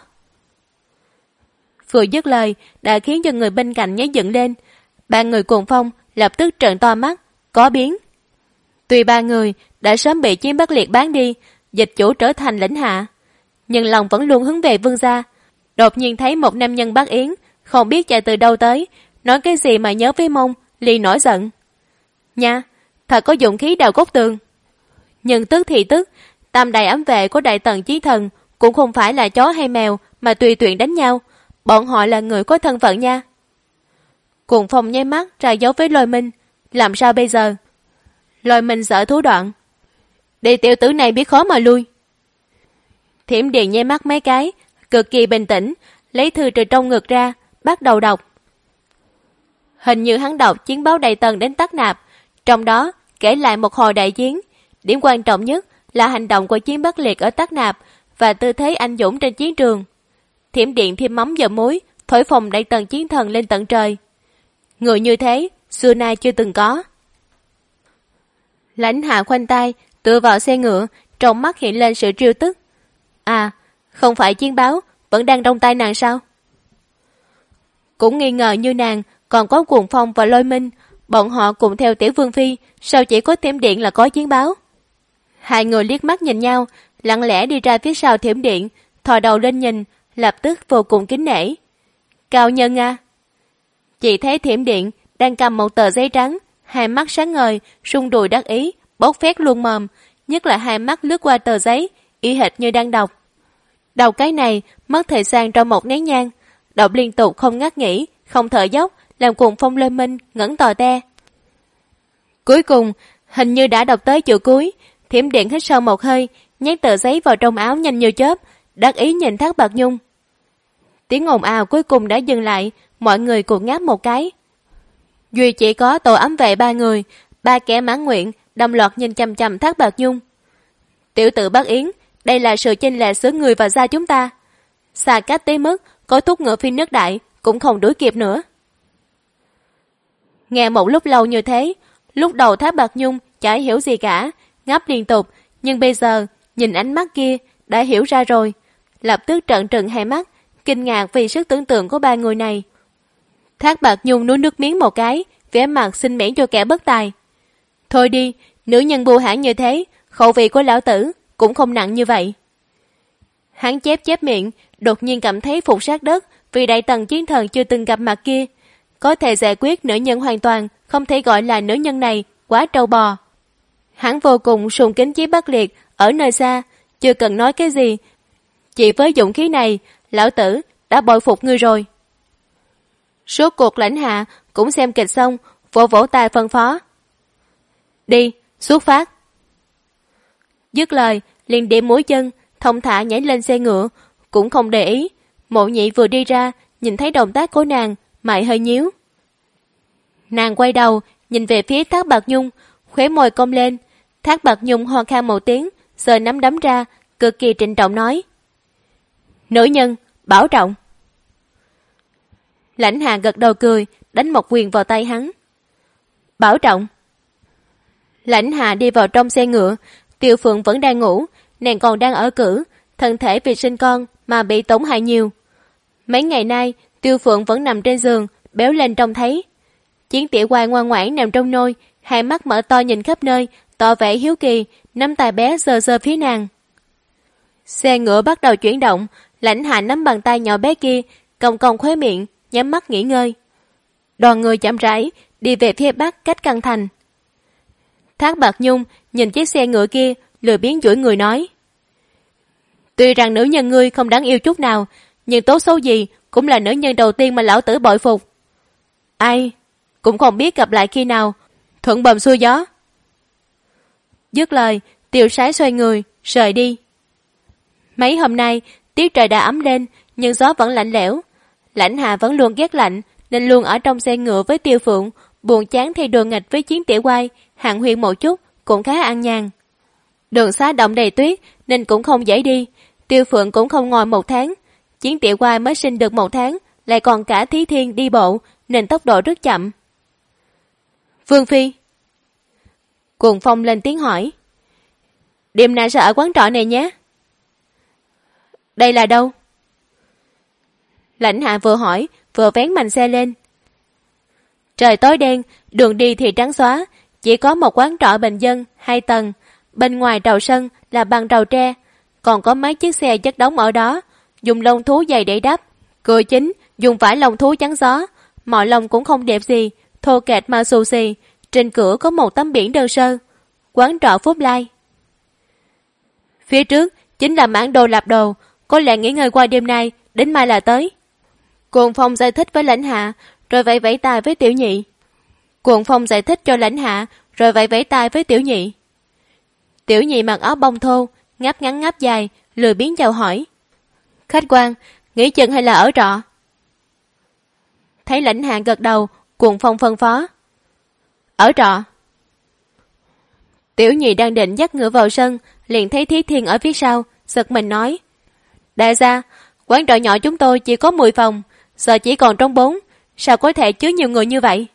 Vừa dứt lời đã khiến cho người bên cạnh nhảy dựng lên. 3 người cuồng phong lập tức trợn to mắt, có biến. Tuy 3 người đã sớm bị Chiến Bắc Liệt bán đi, dịch chủ trở thành Lãnh Hạ, nhưng lòng vẫn luôn hướng về Vương gia. Đột nhiên thấy một nam nhân Bắc Yến, không biết chạy từ đâu tới, nói cái gì mà nhớ với mông, liền nổi giận. Nha, thật có dụng khí đào cốt tường. Nhưng tức thì tức, tam đại ám vệ của Đại Tần Chí Thần cũng không phải là chó hay mèo mà tùy tiện đánh nhau, bọn họ là người có thân phận nha. Cuồng phong nháy mắt ra dấu với Lôi Minh, làm sao bây giờ? Lôi Minh sợ thú đoạn: đi tiểu tử này biết khó mà lui. Thiểm Điện nháy mắt mấy cái, cực kỳ bình tĩnh, lấy thư từ trong ngực ra, bắt đầu đọc. Hình như hắn đọc chiến báo Đại Tần đến Tắc Nạp, trong đó kể lại một hồi đại chiến. Điểm quan trọng nhất là hành động của Chiến Bắc Liệt ở Tắc Nạp và tư thế anh dũng trên chiến trường. Thiểm Điện thêm mắm dầu muối, thổi phồng Đại Tần Chiến Thần lên tận trời. Người như thế xưa nay chưa từng có. Lãnh Hạ khoanh tay tựa vào xe ngựa, trong mắt hiện lên sự trêu tức. À, không phải chiến báo vẫn đang trong tay nàng sao? Cũng nghi ngờ như nàng còn có Cuồng Phong và Lôi Minh, bọn họ cùng theo Tiểu Vương Phi, sao chỉ có Thiểm Điện là có chiến báo? 2 người liếc mắt nhìn nhau, lặng lẽ đi ra phía sau Thiểm Điện, thò đầu lên nhìn, lập tức vô cùng kính nể. Cao nhân à! Chị thấy Thiểm Điện đang cầm một tờ giấy trắng, hai mắt sáng ngời, sung đùi đắc ý, bốc phét luôn mồm, nhất là hai mắt lướt qua tờ giấy, y hệt như đang đọc. Đọc cái này, mất thời gian trong một nén nhang, đọc liên tục không ngắt nghỉ, không thở dốc, làm Cuồng Phong Lê Minh ngẩn tò te. Cuối cùng, hình như đã đọc tới chữ cuối, Thiểm Điện hít sâu một hơi, nhét tờ giấy vào trong áo nhanh như chớp, đắc ý nhìn Thác Bạt Nhung. Tiếng ồn ào cuối cùng đã dừng lại, mọi người cùng ngáp một cái. Duy chỉ có tổ ám vệ 3 người, 3 kẻ mãn nguyện, đồng loạt nhìn chằm chằm Thác Bạt Nhung. Tiểu tử Bắc Yến, đây là sự chênh lệch giữa người và gia chúng ta. Xa cách tới mức có thúc ngựa phi nước đại cũng không đuổi kịp nữa. Nghe một lúc lâu như thế, lúc đầu Thác Bạt Nhung chả hiểu gì cả, ngáp liên tục, nhưng bây giờ nhìn ánh mắt kia đã hiểu ra rồi, lập tức trợn trừng hai mắt, kinh ngạc vì sức tưởng tượng của 3 người này. Thác Bạt Nhung nuốt nước miếng một cái, vẻ mặt xin miễn cho kẻ bất tài. Thôi đi, nữ nhân bưu hãn như thế, khẩu vị của lão tử cũng không nặng như vậy. Hắn chép miệng, đột nhiên cảm thấy phục sát đất vì đại tần chiến thần chưa từng gặp mặt kia. Có thể giải quyết nữ nhân hoàn toàn, không thể gọi là nữ nhân này, quá trâu bò. Hắn vô cùng sùng kính Chí Bắc Liệt ở nơi xa, chưa cần nói cái gì. Chỉ với dũng khí này, lão tử đã bội phục ngươi rồi. Suốt cuộc Lãnh Hạ cũng xem kịch xong, vỗ vỗ tay phân phó. Đi, xuất phát. Dứt lời, liền điểm mũi chân, thông thả nhảy lên xe ngựa, cũng không để ý. Mộ Nhị vừa đi ra, nhìn thấy động tác của nàng, mày hơi nhíu. Nàng quay đầu, nhìn về phía Thác Bạt Nhung, khóe môi cong lên. Thác Bạt Nhung ho khan một tiếng, giơ nắm đấm ra, cực kỳ trịnh trọng nói. Nữ nhân, bảo trọng. Lãnh Hạ gật đầu cười, đánh một quyền vào tay hắn. Bảo trọng. Lãnh Hạ đi vào trong xe ngựa, Tiêu Phượng vẫn đang ngủ, nàng còn đang ở cữ, thân thể vì sinh con mà bị tổn hại nhiều. Mấy ngày nay, Tiêu Phượng vẫn nằm trên giường, béo lên trông thấy. Chiến Tiểu Quai ngoan ngoãn nằm trong nôi, hai mắt mở to nhìn khắp nơi, tỏ vẻ hiếu kỳ, nắm tay bé giơ phía nàng. Xe ngựa bắt đầu chuyển động, Lãnh Hạ nắm bàn tay nhỏ bé kia, cong cong khóe miệng, nhắm mắt nghỉ ngơi. Đoàn người chậm rãi đi về phía bắc cách căn thành. Thác Bạt Nhung nhìn chiếc xe ngựa kia, lười biếng duỗi người nói. Tuy rằng nữ nhân ngươi không đáng yêu chút nào, nhưng tốt xấu gì cũng là nữ nhân đầu tiên mà lão tử bội phục. Ai, cũng không biết gặp lại khi nào, thuận bầm xuôi gió. Dứt lời, Tiêu Sái xoay người, rời đi. Mấy hôm nay, tiết trời đã ấm lên, nhưng gió vẫn lạnh lẽo. Lãnh Hạ vẫn luôn ghét lạnh, nên luôn ở trong xe ngựa với Tiêu Phượng, buồn chán thay đùa nghịch với Chiến Tiểu Quai, hạng huyên một chút, cũng khá an nhàn. Đường xá động đầy tuyết, nên cũng không dễ đi. Tiêu Phượng cũng không ngồi 1 tháng. Chiến Tiểu Quai mới sinh được 1 tháng, lại còn cả Thí Thiên đi bộ, nên tốc độ rất chậm. Vương Phi. Cuồng Phong lên tiếng hỏi. Đêm nay sẽ ở quán trọ này nhé. Đây là đâu? Lãnh Hạ vừa hỏi, vừa vén mành xe lên. Trời tối đen, đường đi thì trắng xóa, chỉ có một quán trọ bình dân, 2 tầng. Bên ngoài trầu sân là bằng trầu tre, còn có mấy chiếc xe chất đống ở đó, dùng lông thú dày để đắp. Cửa chính dùng vải lông thú chắn gió, mọi lông cũng không đẹp gì, thô kệch mà xù xì. Trên cửa có một tấm biển đơn sơ, quán trọ Phúc Lai. Phía trước chính là bản đồ Lạp Đồ, có lẽ nghỉ ngơi qua đêm nay, đến mai là tới. Cuồng Phong giải thích với Lãnh Hạ, rồi vẫy vẫy tay với Tiểu Nhị. Cuồng Phong giải thích cho Lãnh Hạ, rồi vẫy vẫy tay với Tiểu Nhị. Tiểu Nhị mặc áo bông thô, ngáp ngắn ngáp dài, lười biếng chào hỏi. Khách quan, nghỉ chân hay là ở trọ? Thấy Lãnh Hạ gật đầu, Cuồng Phong phân phó. Ở trọ. Tiểu Nhị đang định dắt ngựa vào sân, liền thấy Thí Thiên ở phía sau, giật mình nói. Đại gia, quán trọ nhỏ chúng tôi chỉ có 10 phòng, giờ chỉ còn trống 4, sao có thể chứa nhiều người như vậy?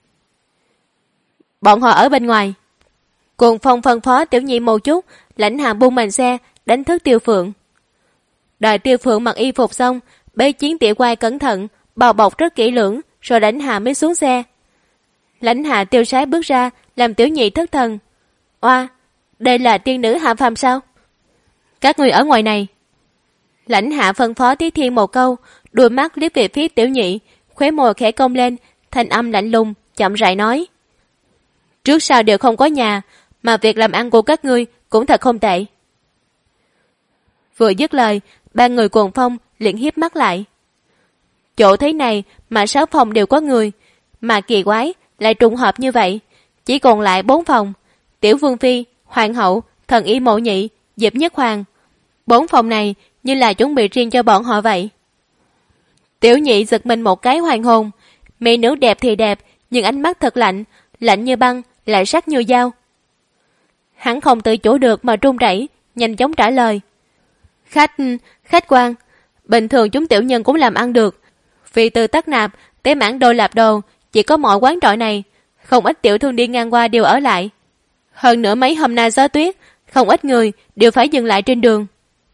Bọn họ ở bên ngoài. Cuồng Phong phân phó Tiểu Nhị một chút, Lãnh Hạ buông màn xe, đánh thức Tiêu Phượng. Đợi Tiêu Phượng mặc y phục xong, bế Chiến Tiểu Quai cẩn thận, bao bọc rất kỹ lưỡng, rồi Lãnh Hạ mới xuống xe. Lãnh Hạ Tiêu Sái bước ra, làm Tiểu Nhị thất thần. Oa, đây là tiên nữ hạ phàm sao? các người ở ngoài này. Lãnh Hạ phân phó Tiết Thiên một câu, đôi mắt liếc về phía Tiểu Nhị, khóe môi khẽ cong lên, thanh âm lạnh lùng, chậm rãi nói. Trước sau đều không có nhà, mà việc làm ăn của các ngươi cũng thật không tệ. Vừa dứt lời, ba người Cuồng Phong liền hiếp mắt lại. Chỗ thế này mà 6 phòng đều có người, mà kỳ quái lại trùng hợp như vậy, chỉ còn lại 4 phòng. Tiểu Vương Phi, Hoàng hậu, Thần Y Mộ Nhị, Diệp Nhất Hoàng. 4 phòng này như là chuẩn bị riêng cho bọn họ vậy. Tiểu Nhị giật mình một cái hoàn hồn. Mỹ nữ đẹp thì đẹp, nhưng ánh mắt thật lạnh, lạnh như băng, lại sắc như dao. Hắn không tự chủ được mà run rẩy, nhanh chóng trả lời. Khách quan, bình thường chúng tiểu nhân cũng làm ăn được. Vì từ Tắc Nạp tới Mãn Đô Lạp Đồ chỉ có mọi quán trọ này, không ít tiểu thương đi ngang qua đều ở lại. Hơn nữa mấy hôm nay gió tuyết, không ít người đều phải dừng lại trên đường.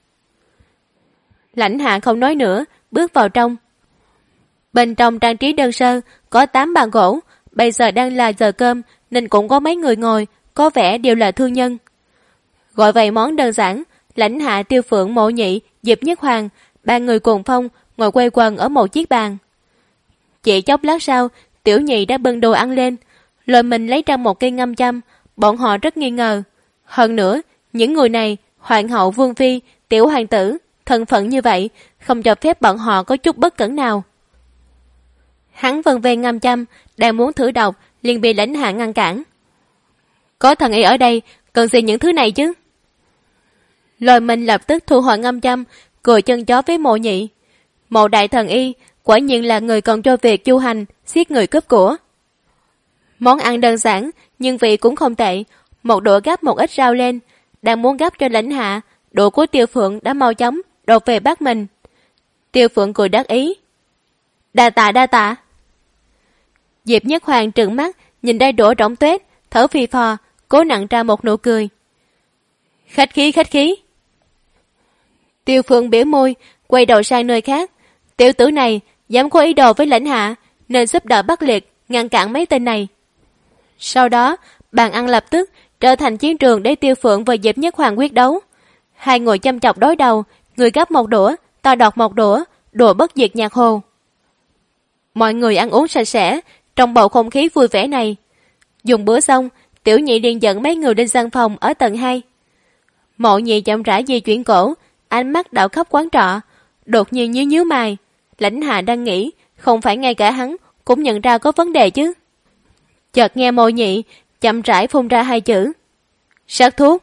Lãnh Hạ không nói nữa, bước vào trong. Bên trong trang trí đơn sơ, có 8 bàn gỗ, bây giờ đang là giờ cơm nên cũng có mấy người ngồi, có vẻ đều là thương nhân. Gọi vậy món đơn giản, Lãnh Hạ, Tiêu Phượng, Mộ Nhị, Diệp Nhất Hoàng, 3 người Cuồng Phong ngồi quây quần ở một chiếc bàn. Chỉ chốc lát sau, Tiểu Nhị đã bưng đồ ăn lên, rồi mình lấy ra một cây ngâm châm. Bọn họ rất nghi ngờ. Hơn nữa, những người này, Hoàng hậu, Vương Phi, Tiểu Hoàng tử, thân phận như vậy, không cho phép bọn họ có chút bất cẩn nào. Hắn vân về ngâm châm, đang muốn thử độc, liền bị Lãnh Hạ ngăn cản. Có thần y ở đây, cần gì những thứ này chứ? Rồi mình lập tức thu hồi ngâm châm, cười chân chó với Mộ Nhị. Mộ đại thần y, quả nhiên là người còn cho việc chu hành, giết người cướp của. Món ăn đơn giản, nhưng vị cũng không tệ. Một đũa gắp một ít rau lên, đang muốn gắp cho Lãnh Hạ, đũa của Tiêu Phượng đã mau chóng đột về bát mình. Tiêu Phượng cười đắc ý. Đa tạ. Diệp Nhất Hoàng trừng mắt, nhìn đây đũa rỗng tuét, thở phì phò, cố nặn ra một nụ cười. Khách khí. Tiêu Phượng biểu môi, quay đầu sang nơi khác. Tiểu tử này dám có ý đồ với Lãnh Hạ, nên giúp đỡ Bắc Liệt ngăn cản mấy tên này. Sau đó, bàn ăn lập tức trở thành chiến trường để Tiêu Phượng và Diệp Nhất Hoàng quyết đấu. Hai người chăm chọc đối đầu, người gắp một đũa, ta đọt một đũa, đùa bất diệt nhạc hồ. Mọi người ăn uống sạch sẽ, trong bầu không khí vui vẻ này. Dùng bữa xong, Tiểu Nhị liền dẫn mấy người lên gian phòng ở tầng 2. Mộ Nhị chậm rãi di chuyển cổ, ánh mắt đảo khắp quán trọ, đột nhiên nhíu mày. Lãnh Hạ đang nghĩ, không phải ngay cả hắn cũng nhận ra có vấn đề chứ. Chợt nghe Mộ Nhị chậm rãi phun ra 2 chữ. Sát thuốc.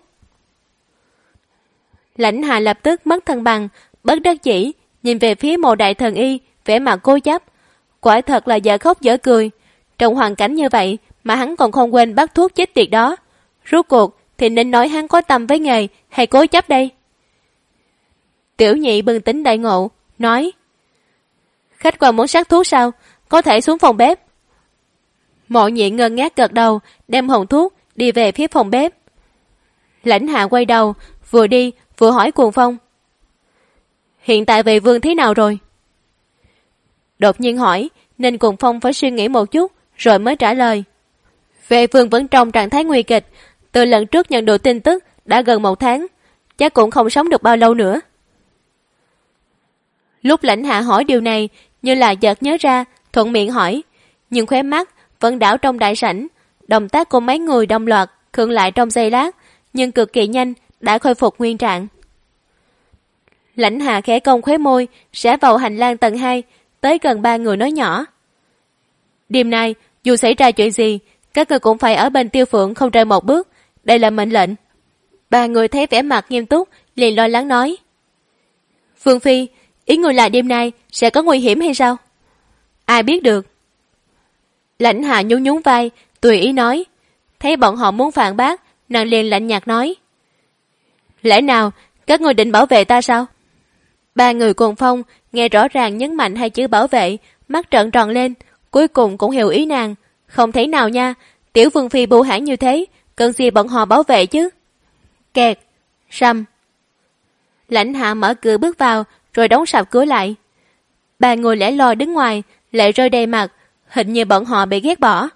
Lãnh Hạ lập tức mất thăng bằng, bất đắc dĩ, nhìn về phía Mộ đại thần y, vẻ mặt cố chấp. Quả thật là dở khóc dở cười. Trong hoàn cảnh như vậy mà hắn còn không quên bắt thuốc chết tiệt đó. Rốt cuộc thì nên nói hắn có tâm với nghề hay cố chấp đây? Tiểu Nhị bừng tỉnh đại ngộ, nói. Khách quan muốn sát thuốc sao? Có thể xuống phòng bếp. Mộ Nhị ngơ ngác gật đầu, đem hộp thuốc đi về phía phòng bếp. Lãnh Hạ quay đầu, vừa đi vừa hỏi Cuồng Phong. Hiện tại Vệ Vương thế nào rồi? Đột nhiên hỏi, nên Cuồng Phong phải suy nghĩ một chút, rồi mới trả lời. Vệ Vương vẫn trong trạng thái nguy kịch, từ lần trước nhận được tin tức đã gần 1 tháng, chắc cũng không sống được bao lâu nữa. Lúc Lãnh Hạ hỏi điều này, như là chợt nhớ ra, thuận miệng hỏi, nhưng khóe mắt vẫn đảo trong đại sảnh. Động tác của mấy người đồng loạt khựng lại trong giây lát, nhưng cực kỳ nhanh đã khôi phục nguyên trạng. Lãnh Hạ khẽ cong khóe môi, rẽ vào hành lang tầng 2, tới gần 3 người nói nhỏ. Đêm nay, dù xảy ra chuyện gì, các người cũng phải ở bên Tiêu Phượng không rời một bước, đây là mệnh lệnh. 3 người thấy vẻ mặt nghiêm túc, liền lo lắng nói. Phương Phi, ý người là đêm nay sẽ có nguy hiểm hay sao? Ai biết được. Lãnh Hạ nhún vai, tùy ý nói. Thấy bọn họ muốn phản bác, nàng liền lạnh nhạt nói. Lẽ nào các người định bảo vệ ta sao? 3 người Cuồng Phong nghe rõ ràng nhấn mạnh 2 chữ bảo vệ, mắt trợn tròn lên, cuối cùng cũng hiểu ý nàng. Không thể nào nha, Tiểu Vương Phi bưu hãn như thế, cần gì bọn họ bảo vệ chứ? Kẹt, rầm. Lãnh Hạ mở cửa bước vào, rồi đóng sập cửa lại. 3 người lẻ loi đứng ngoài, lệ rơi đầy mặt, hình như bọn họ bị ghét bỏ.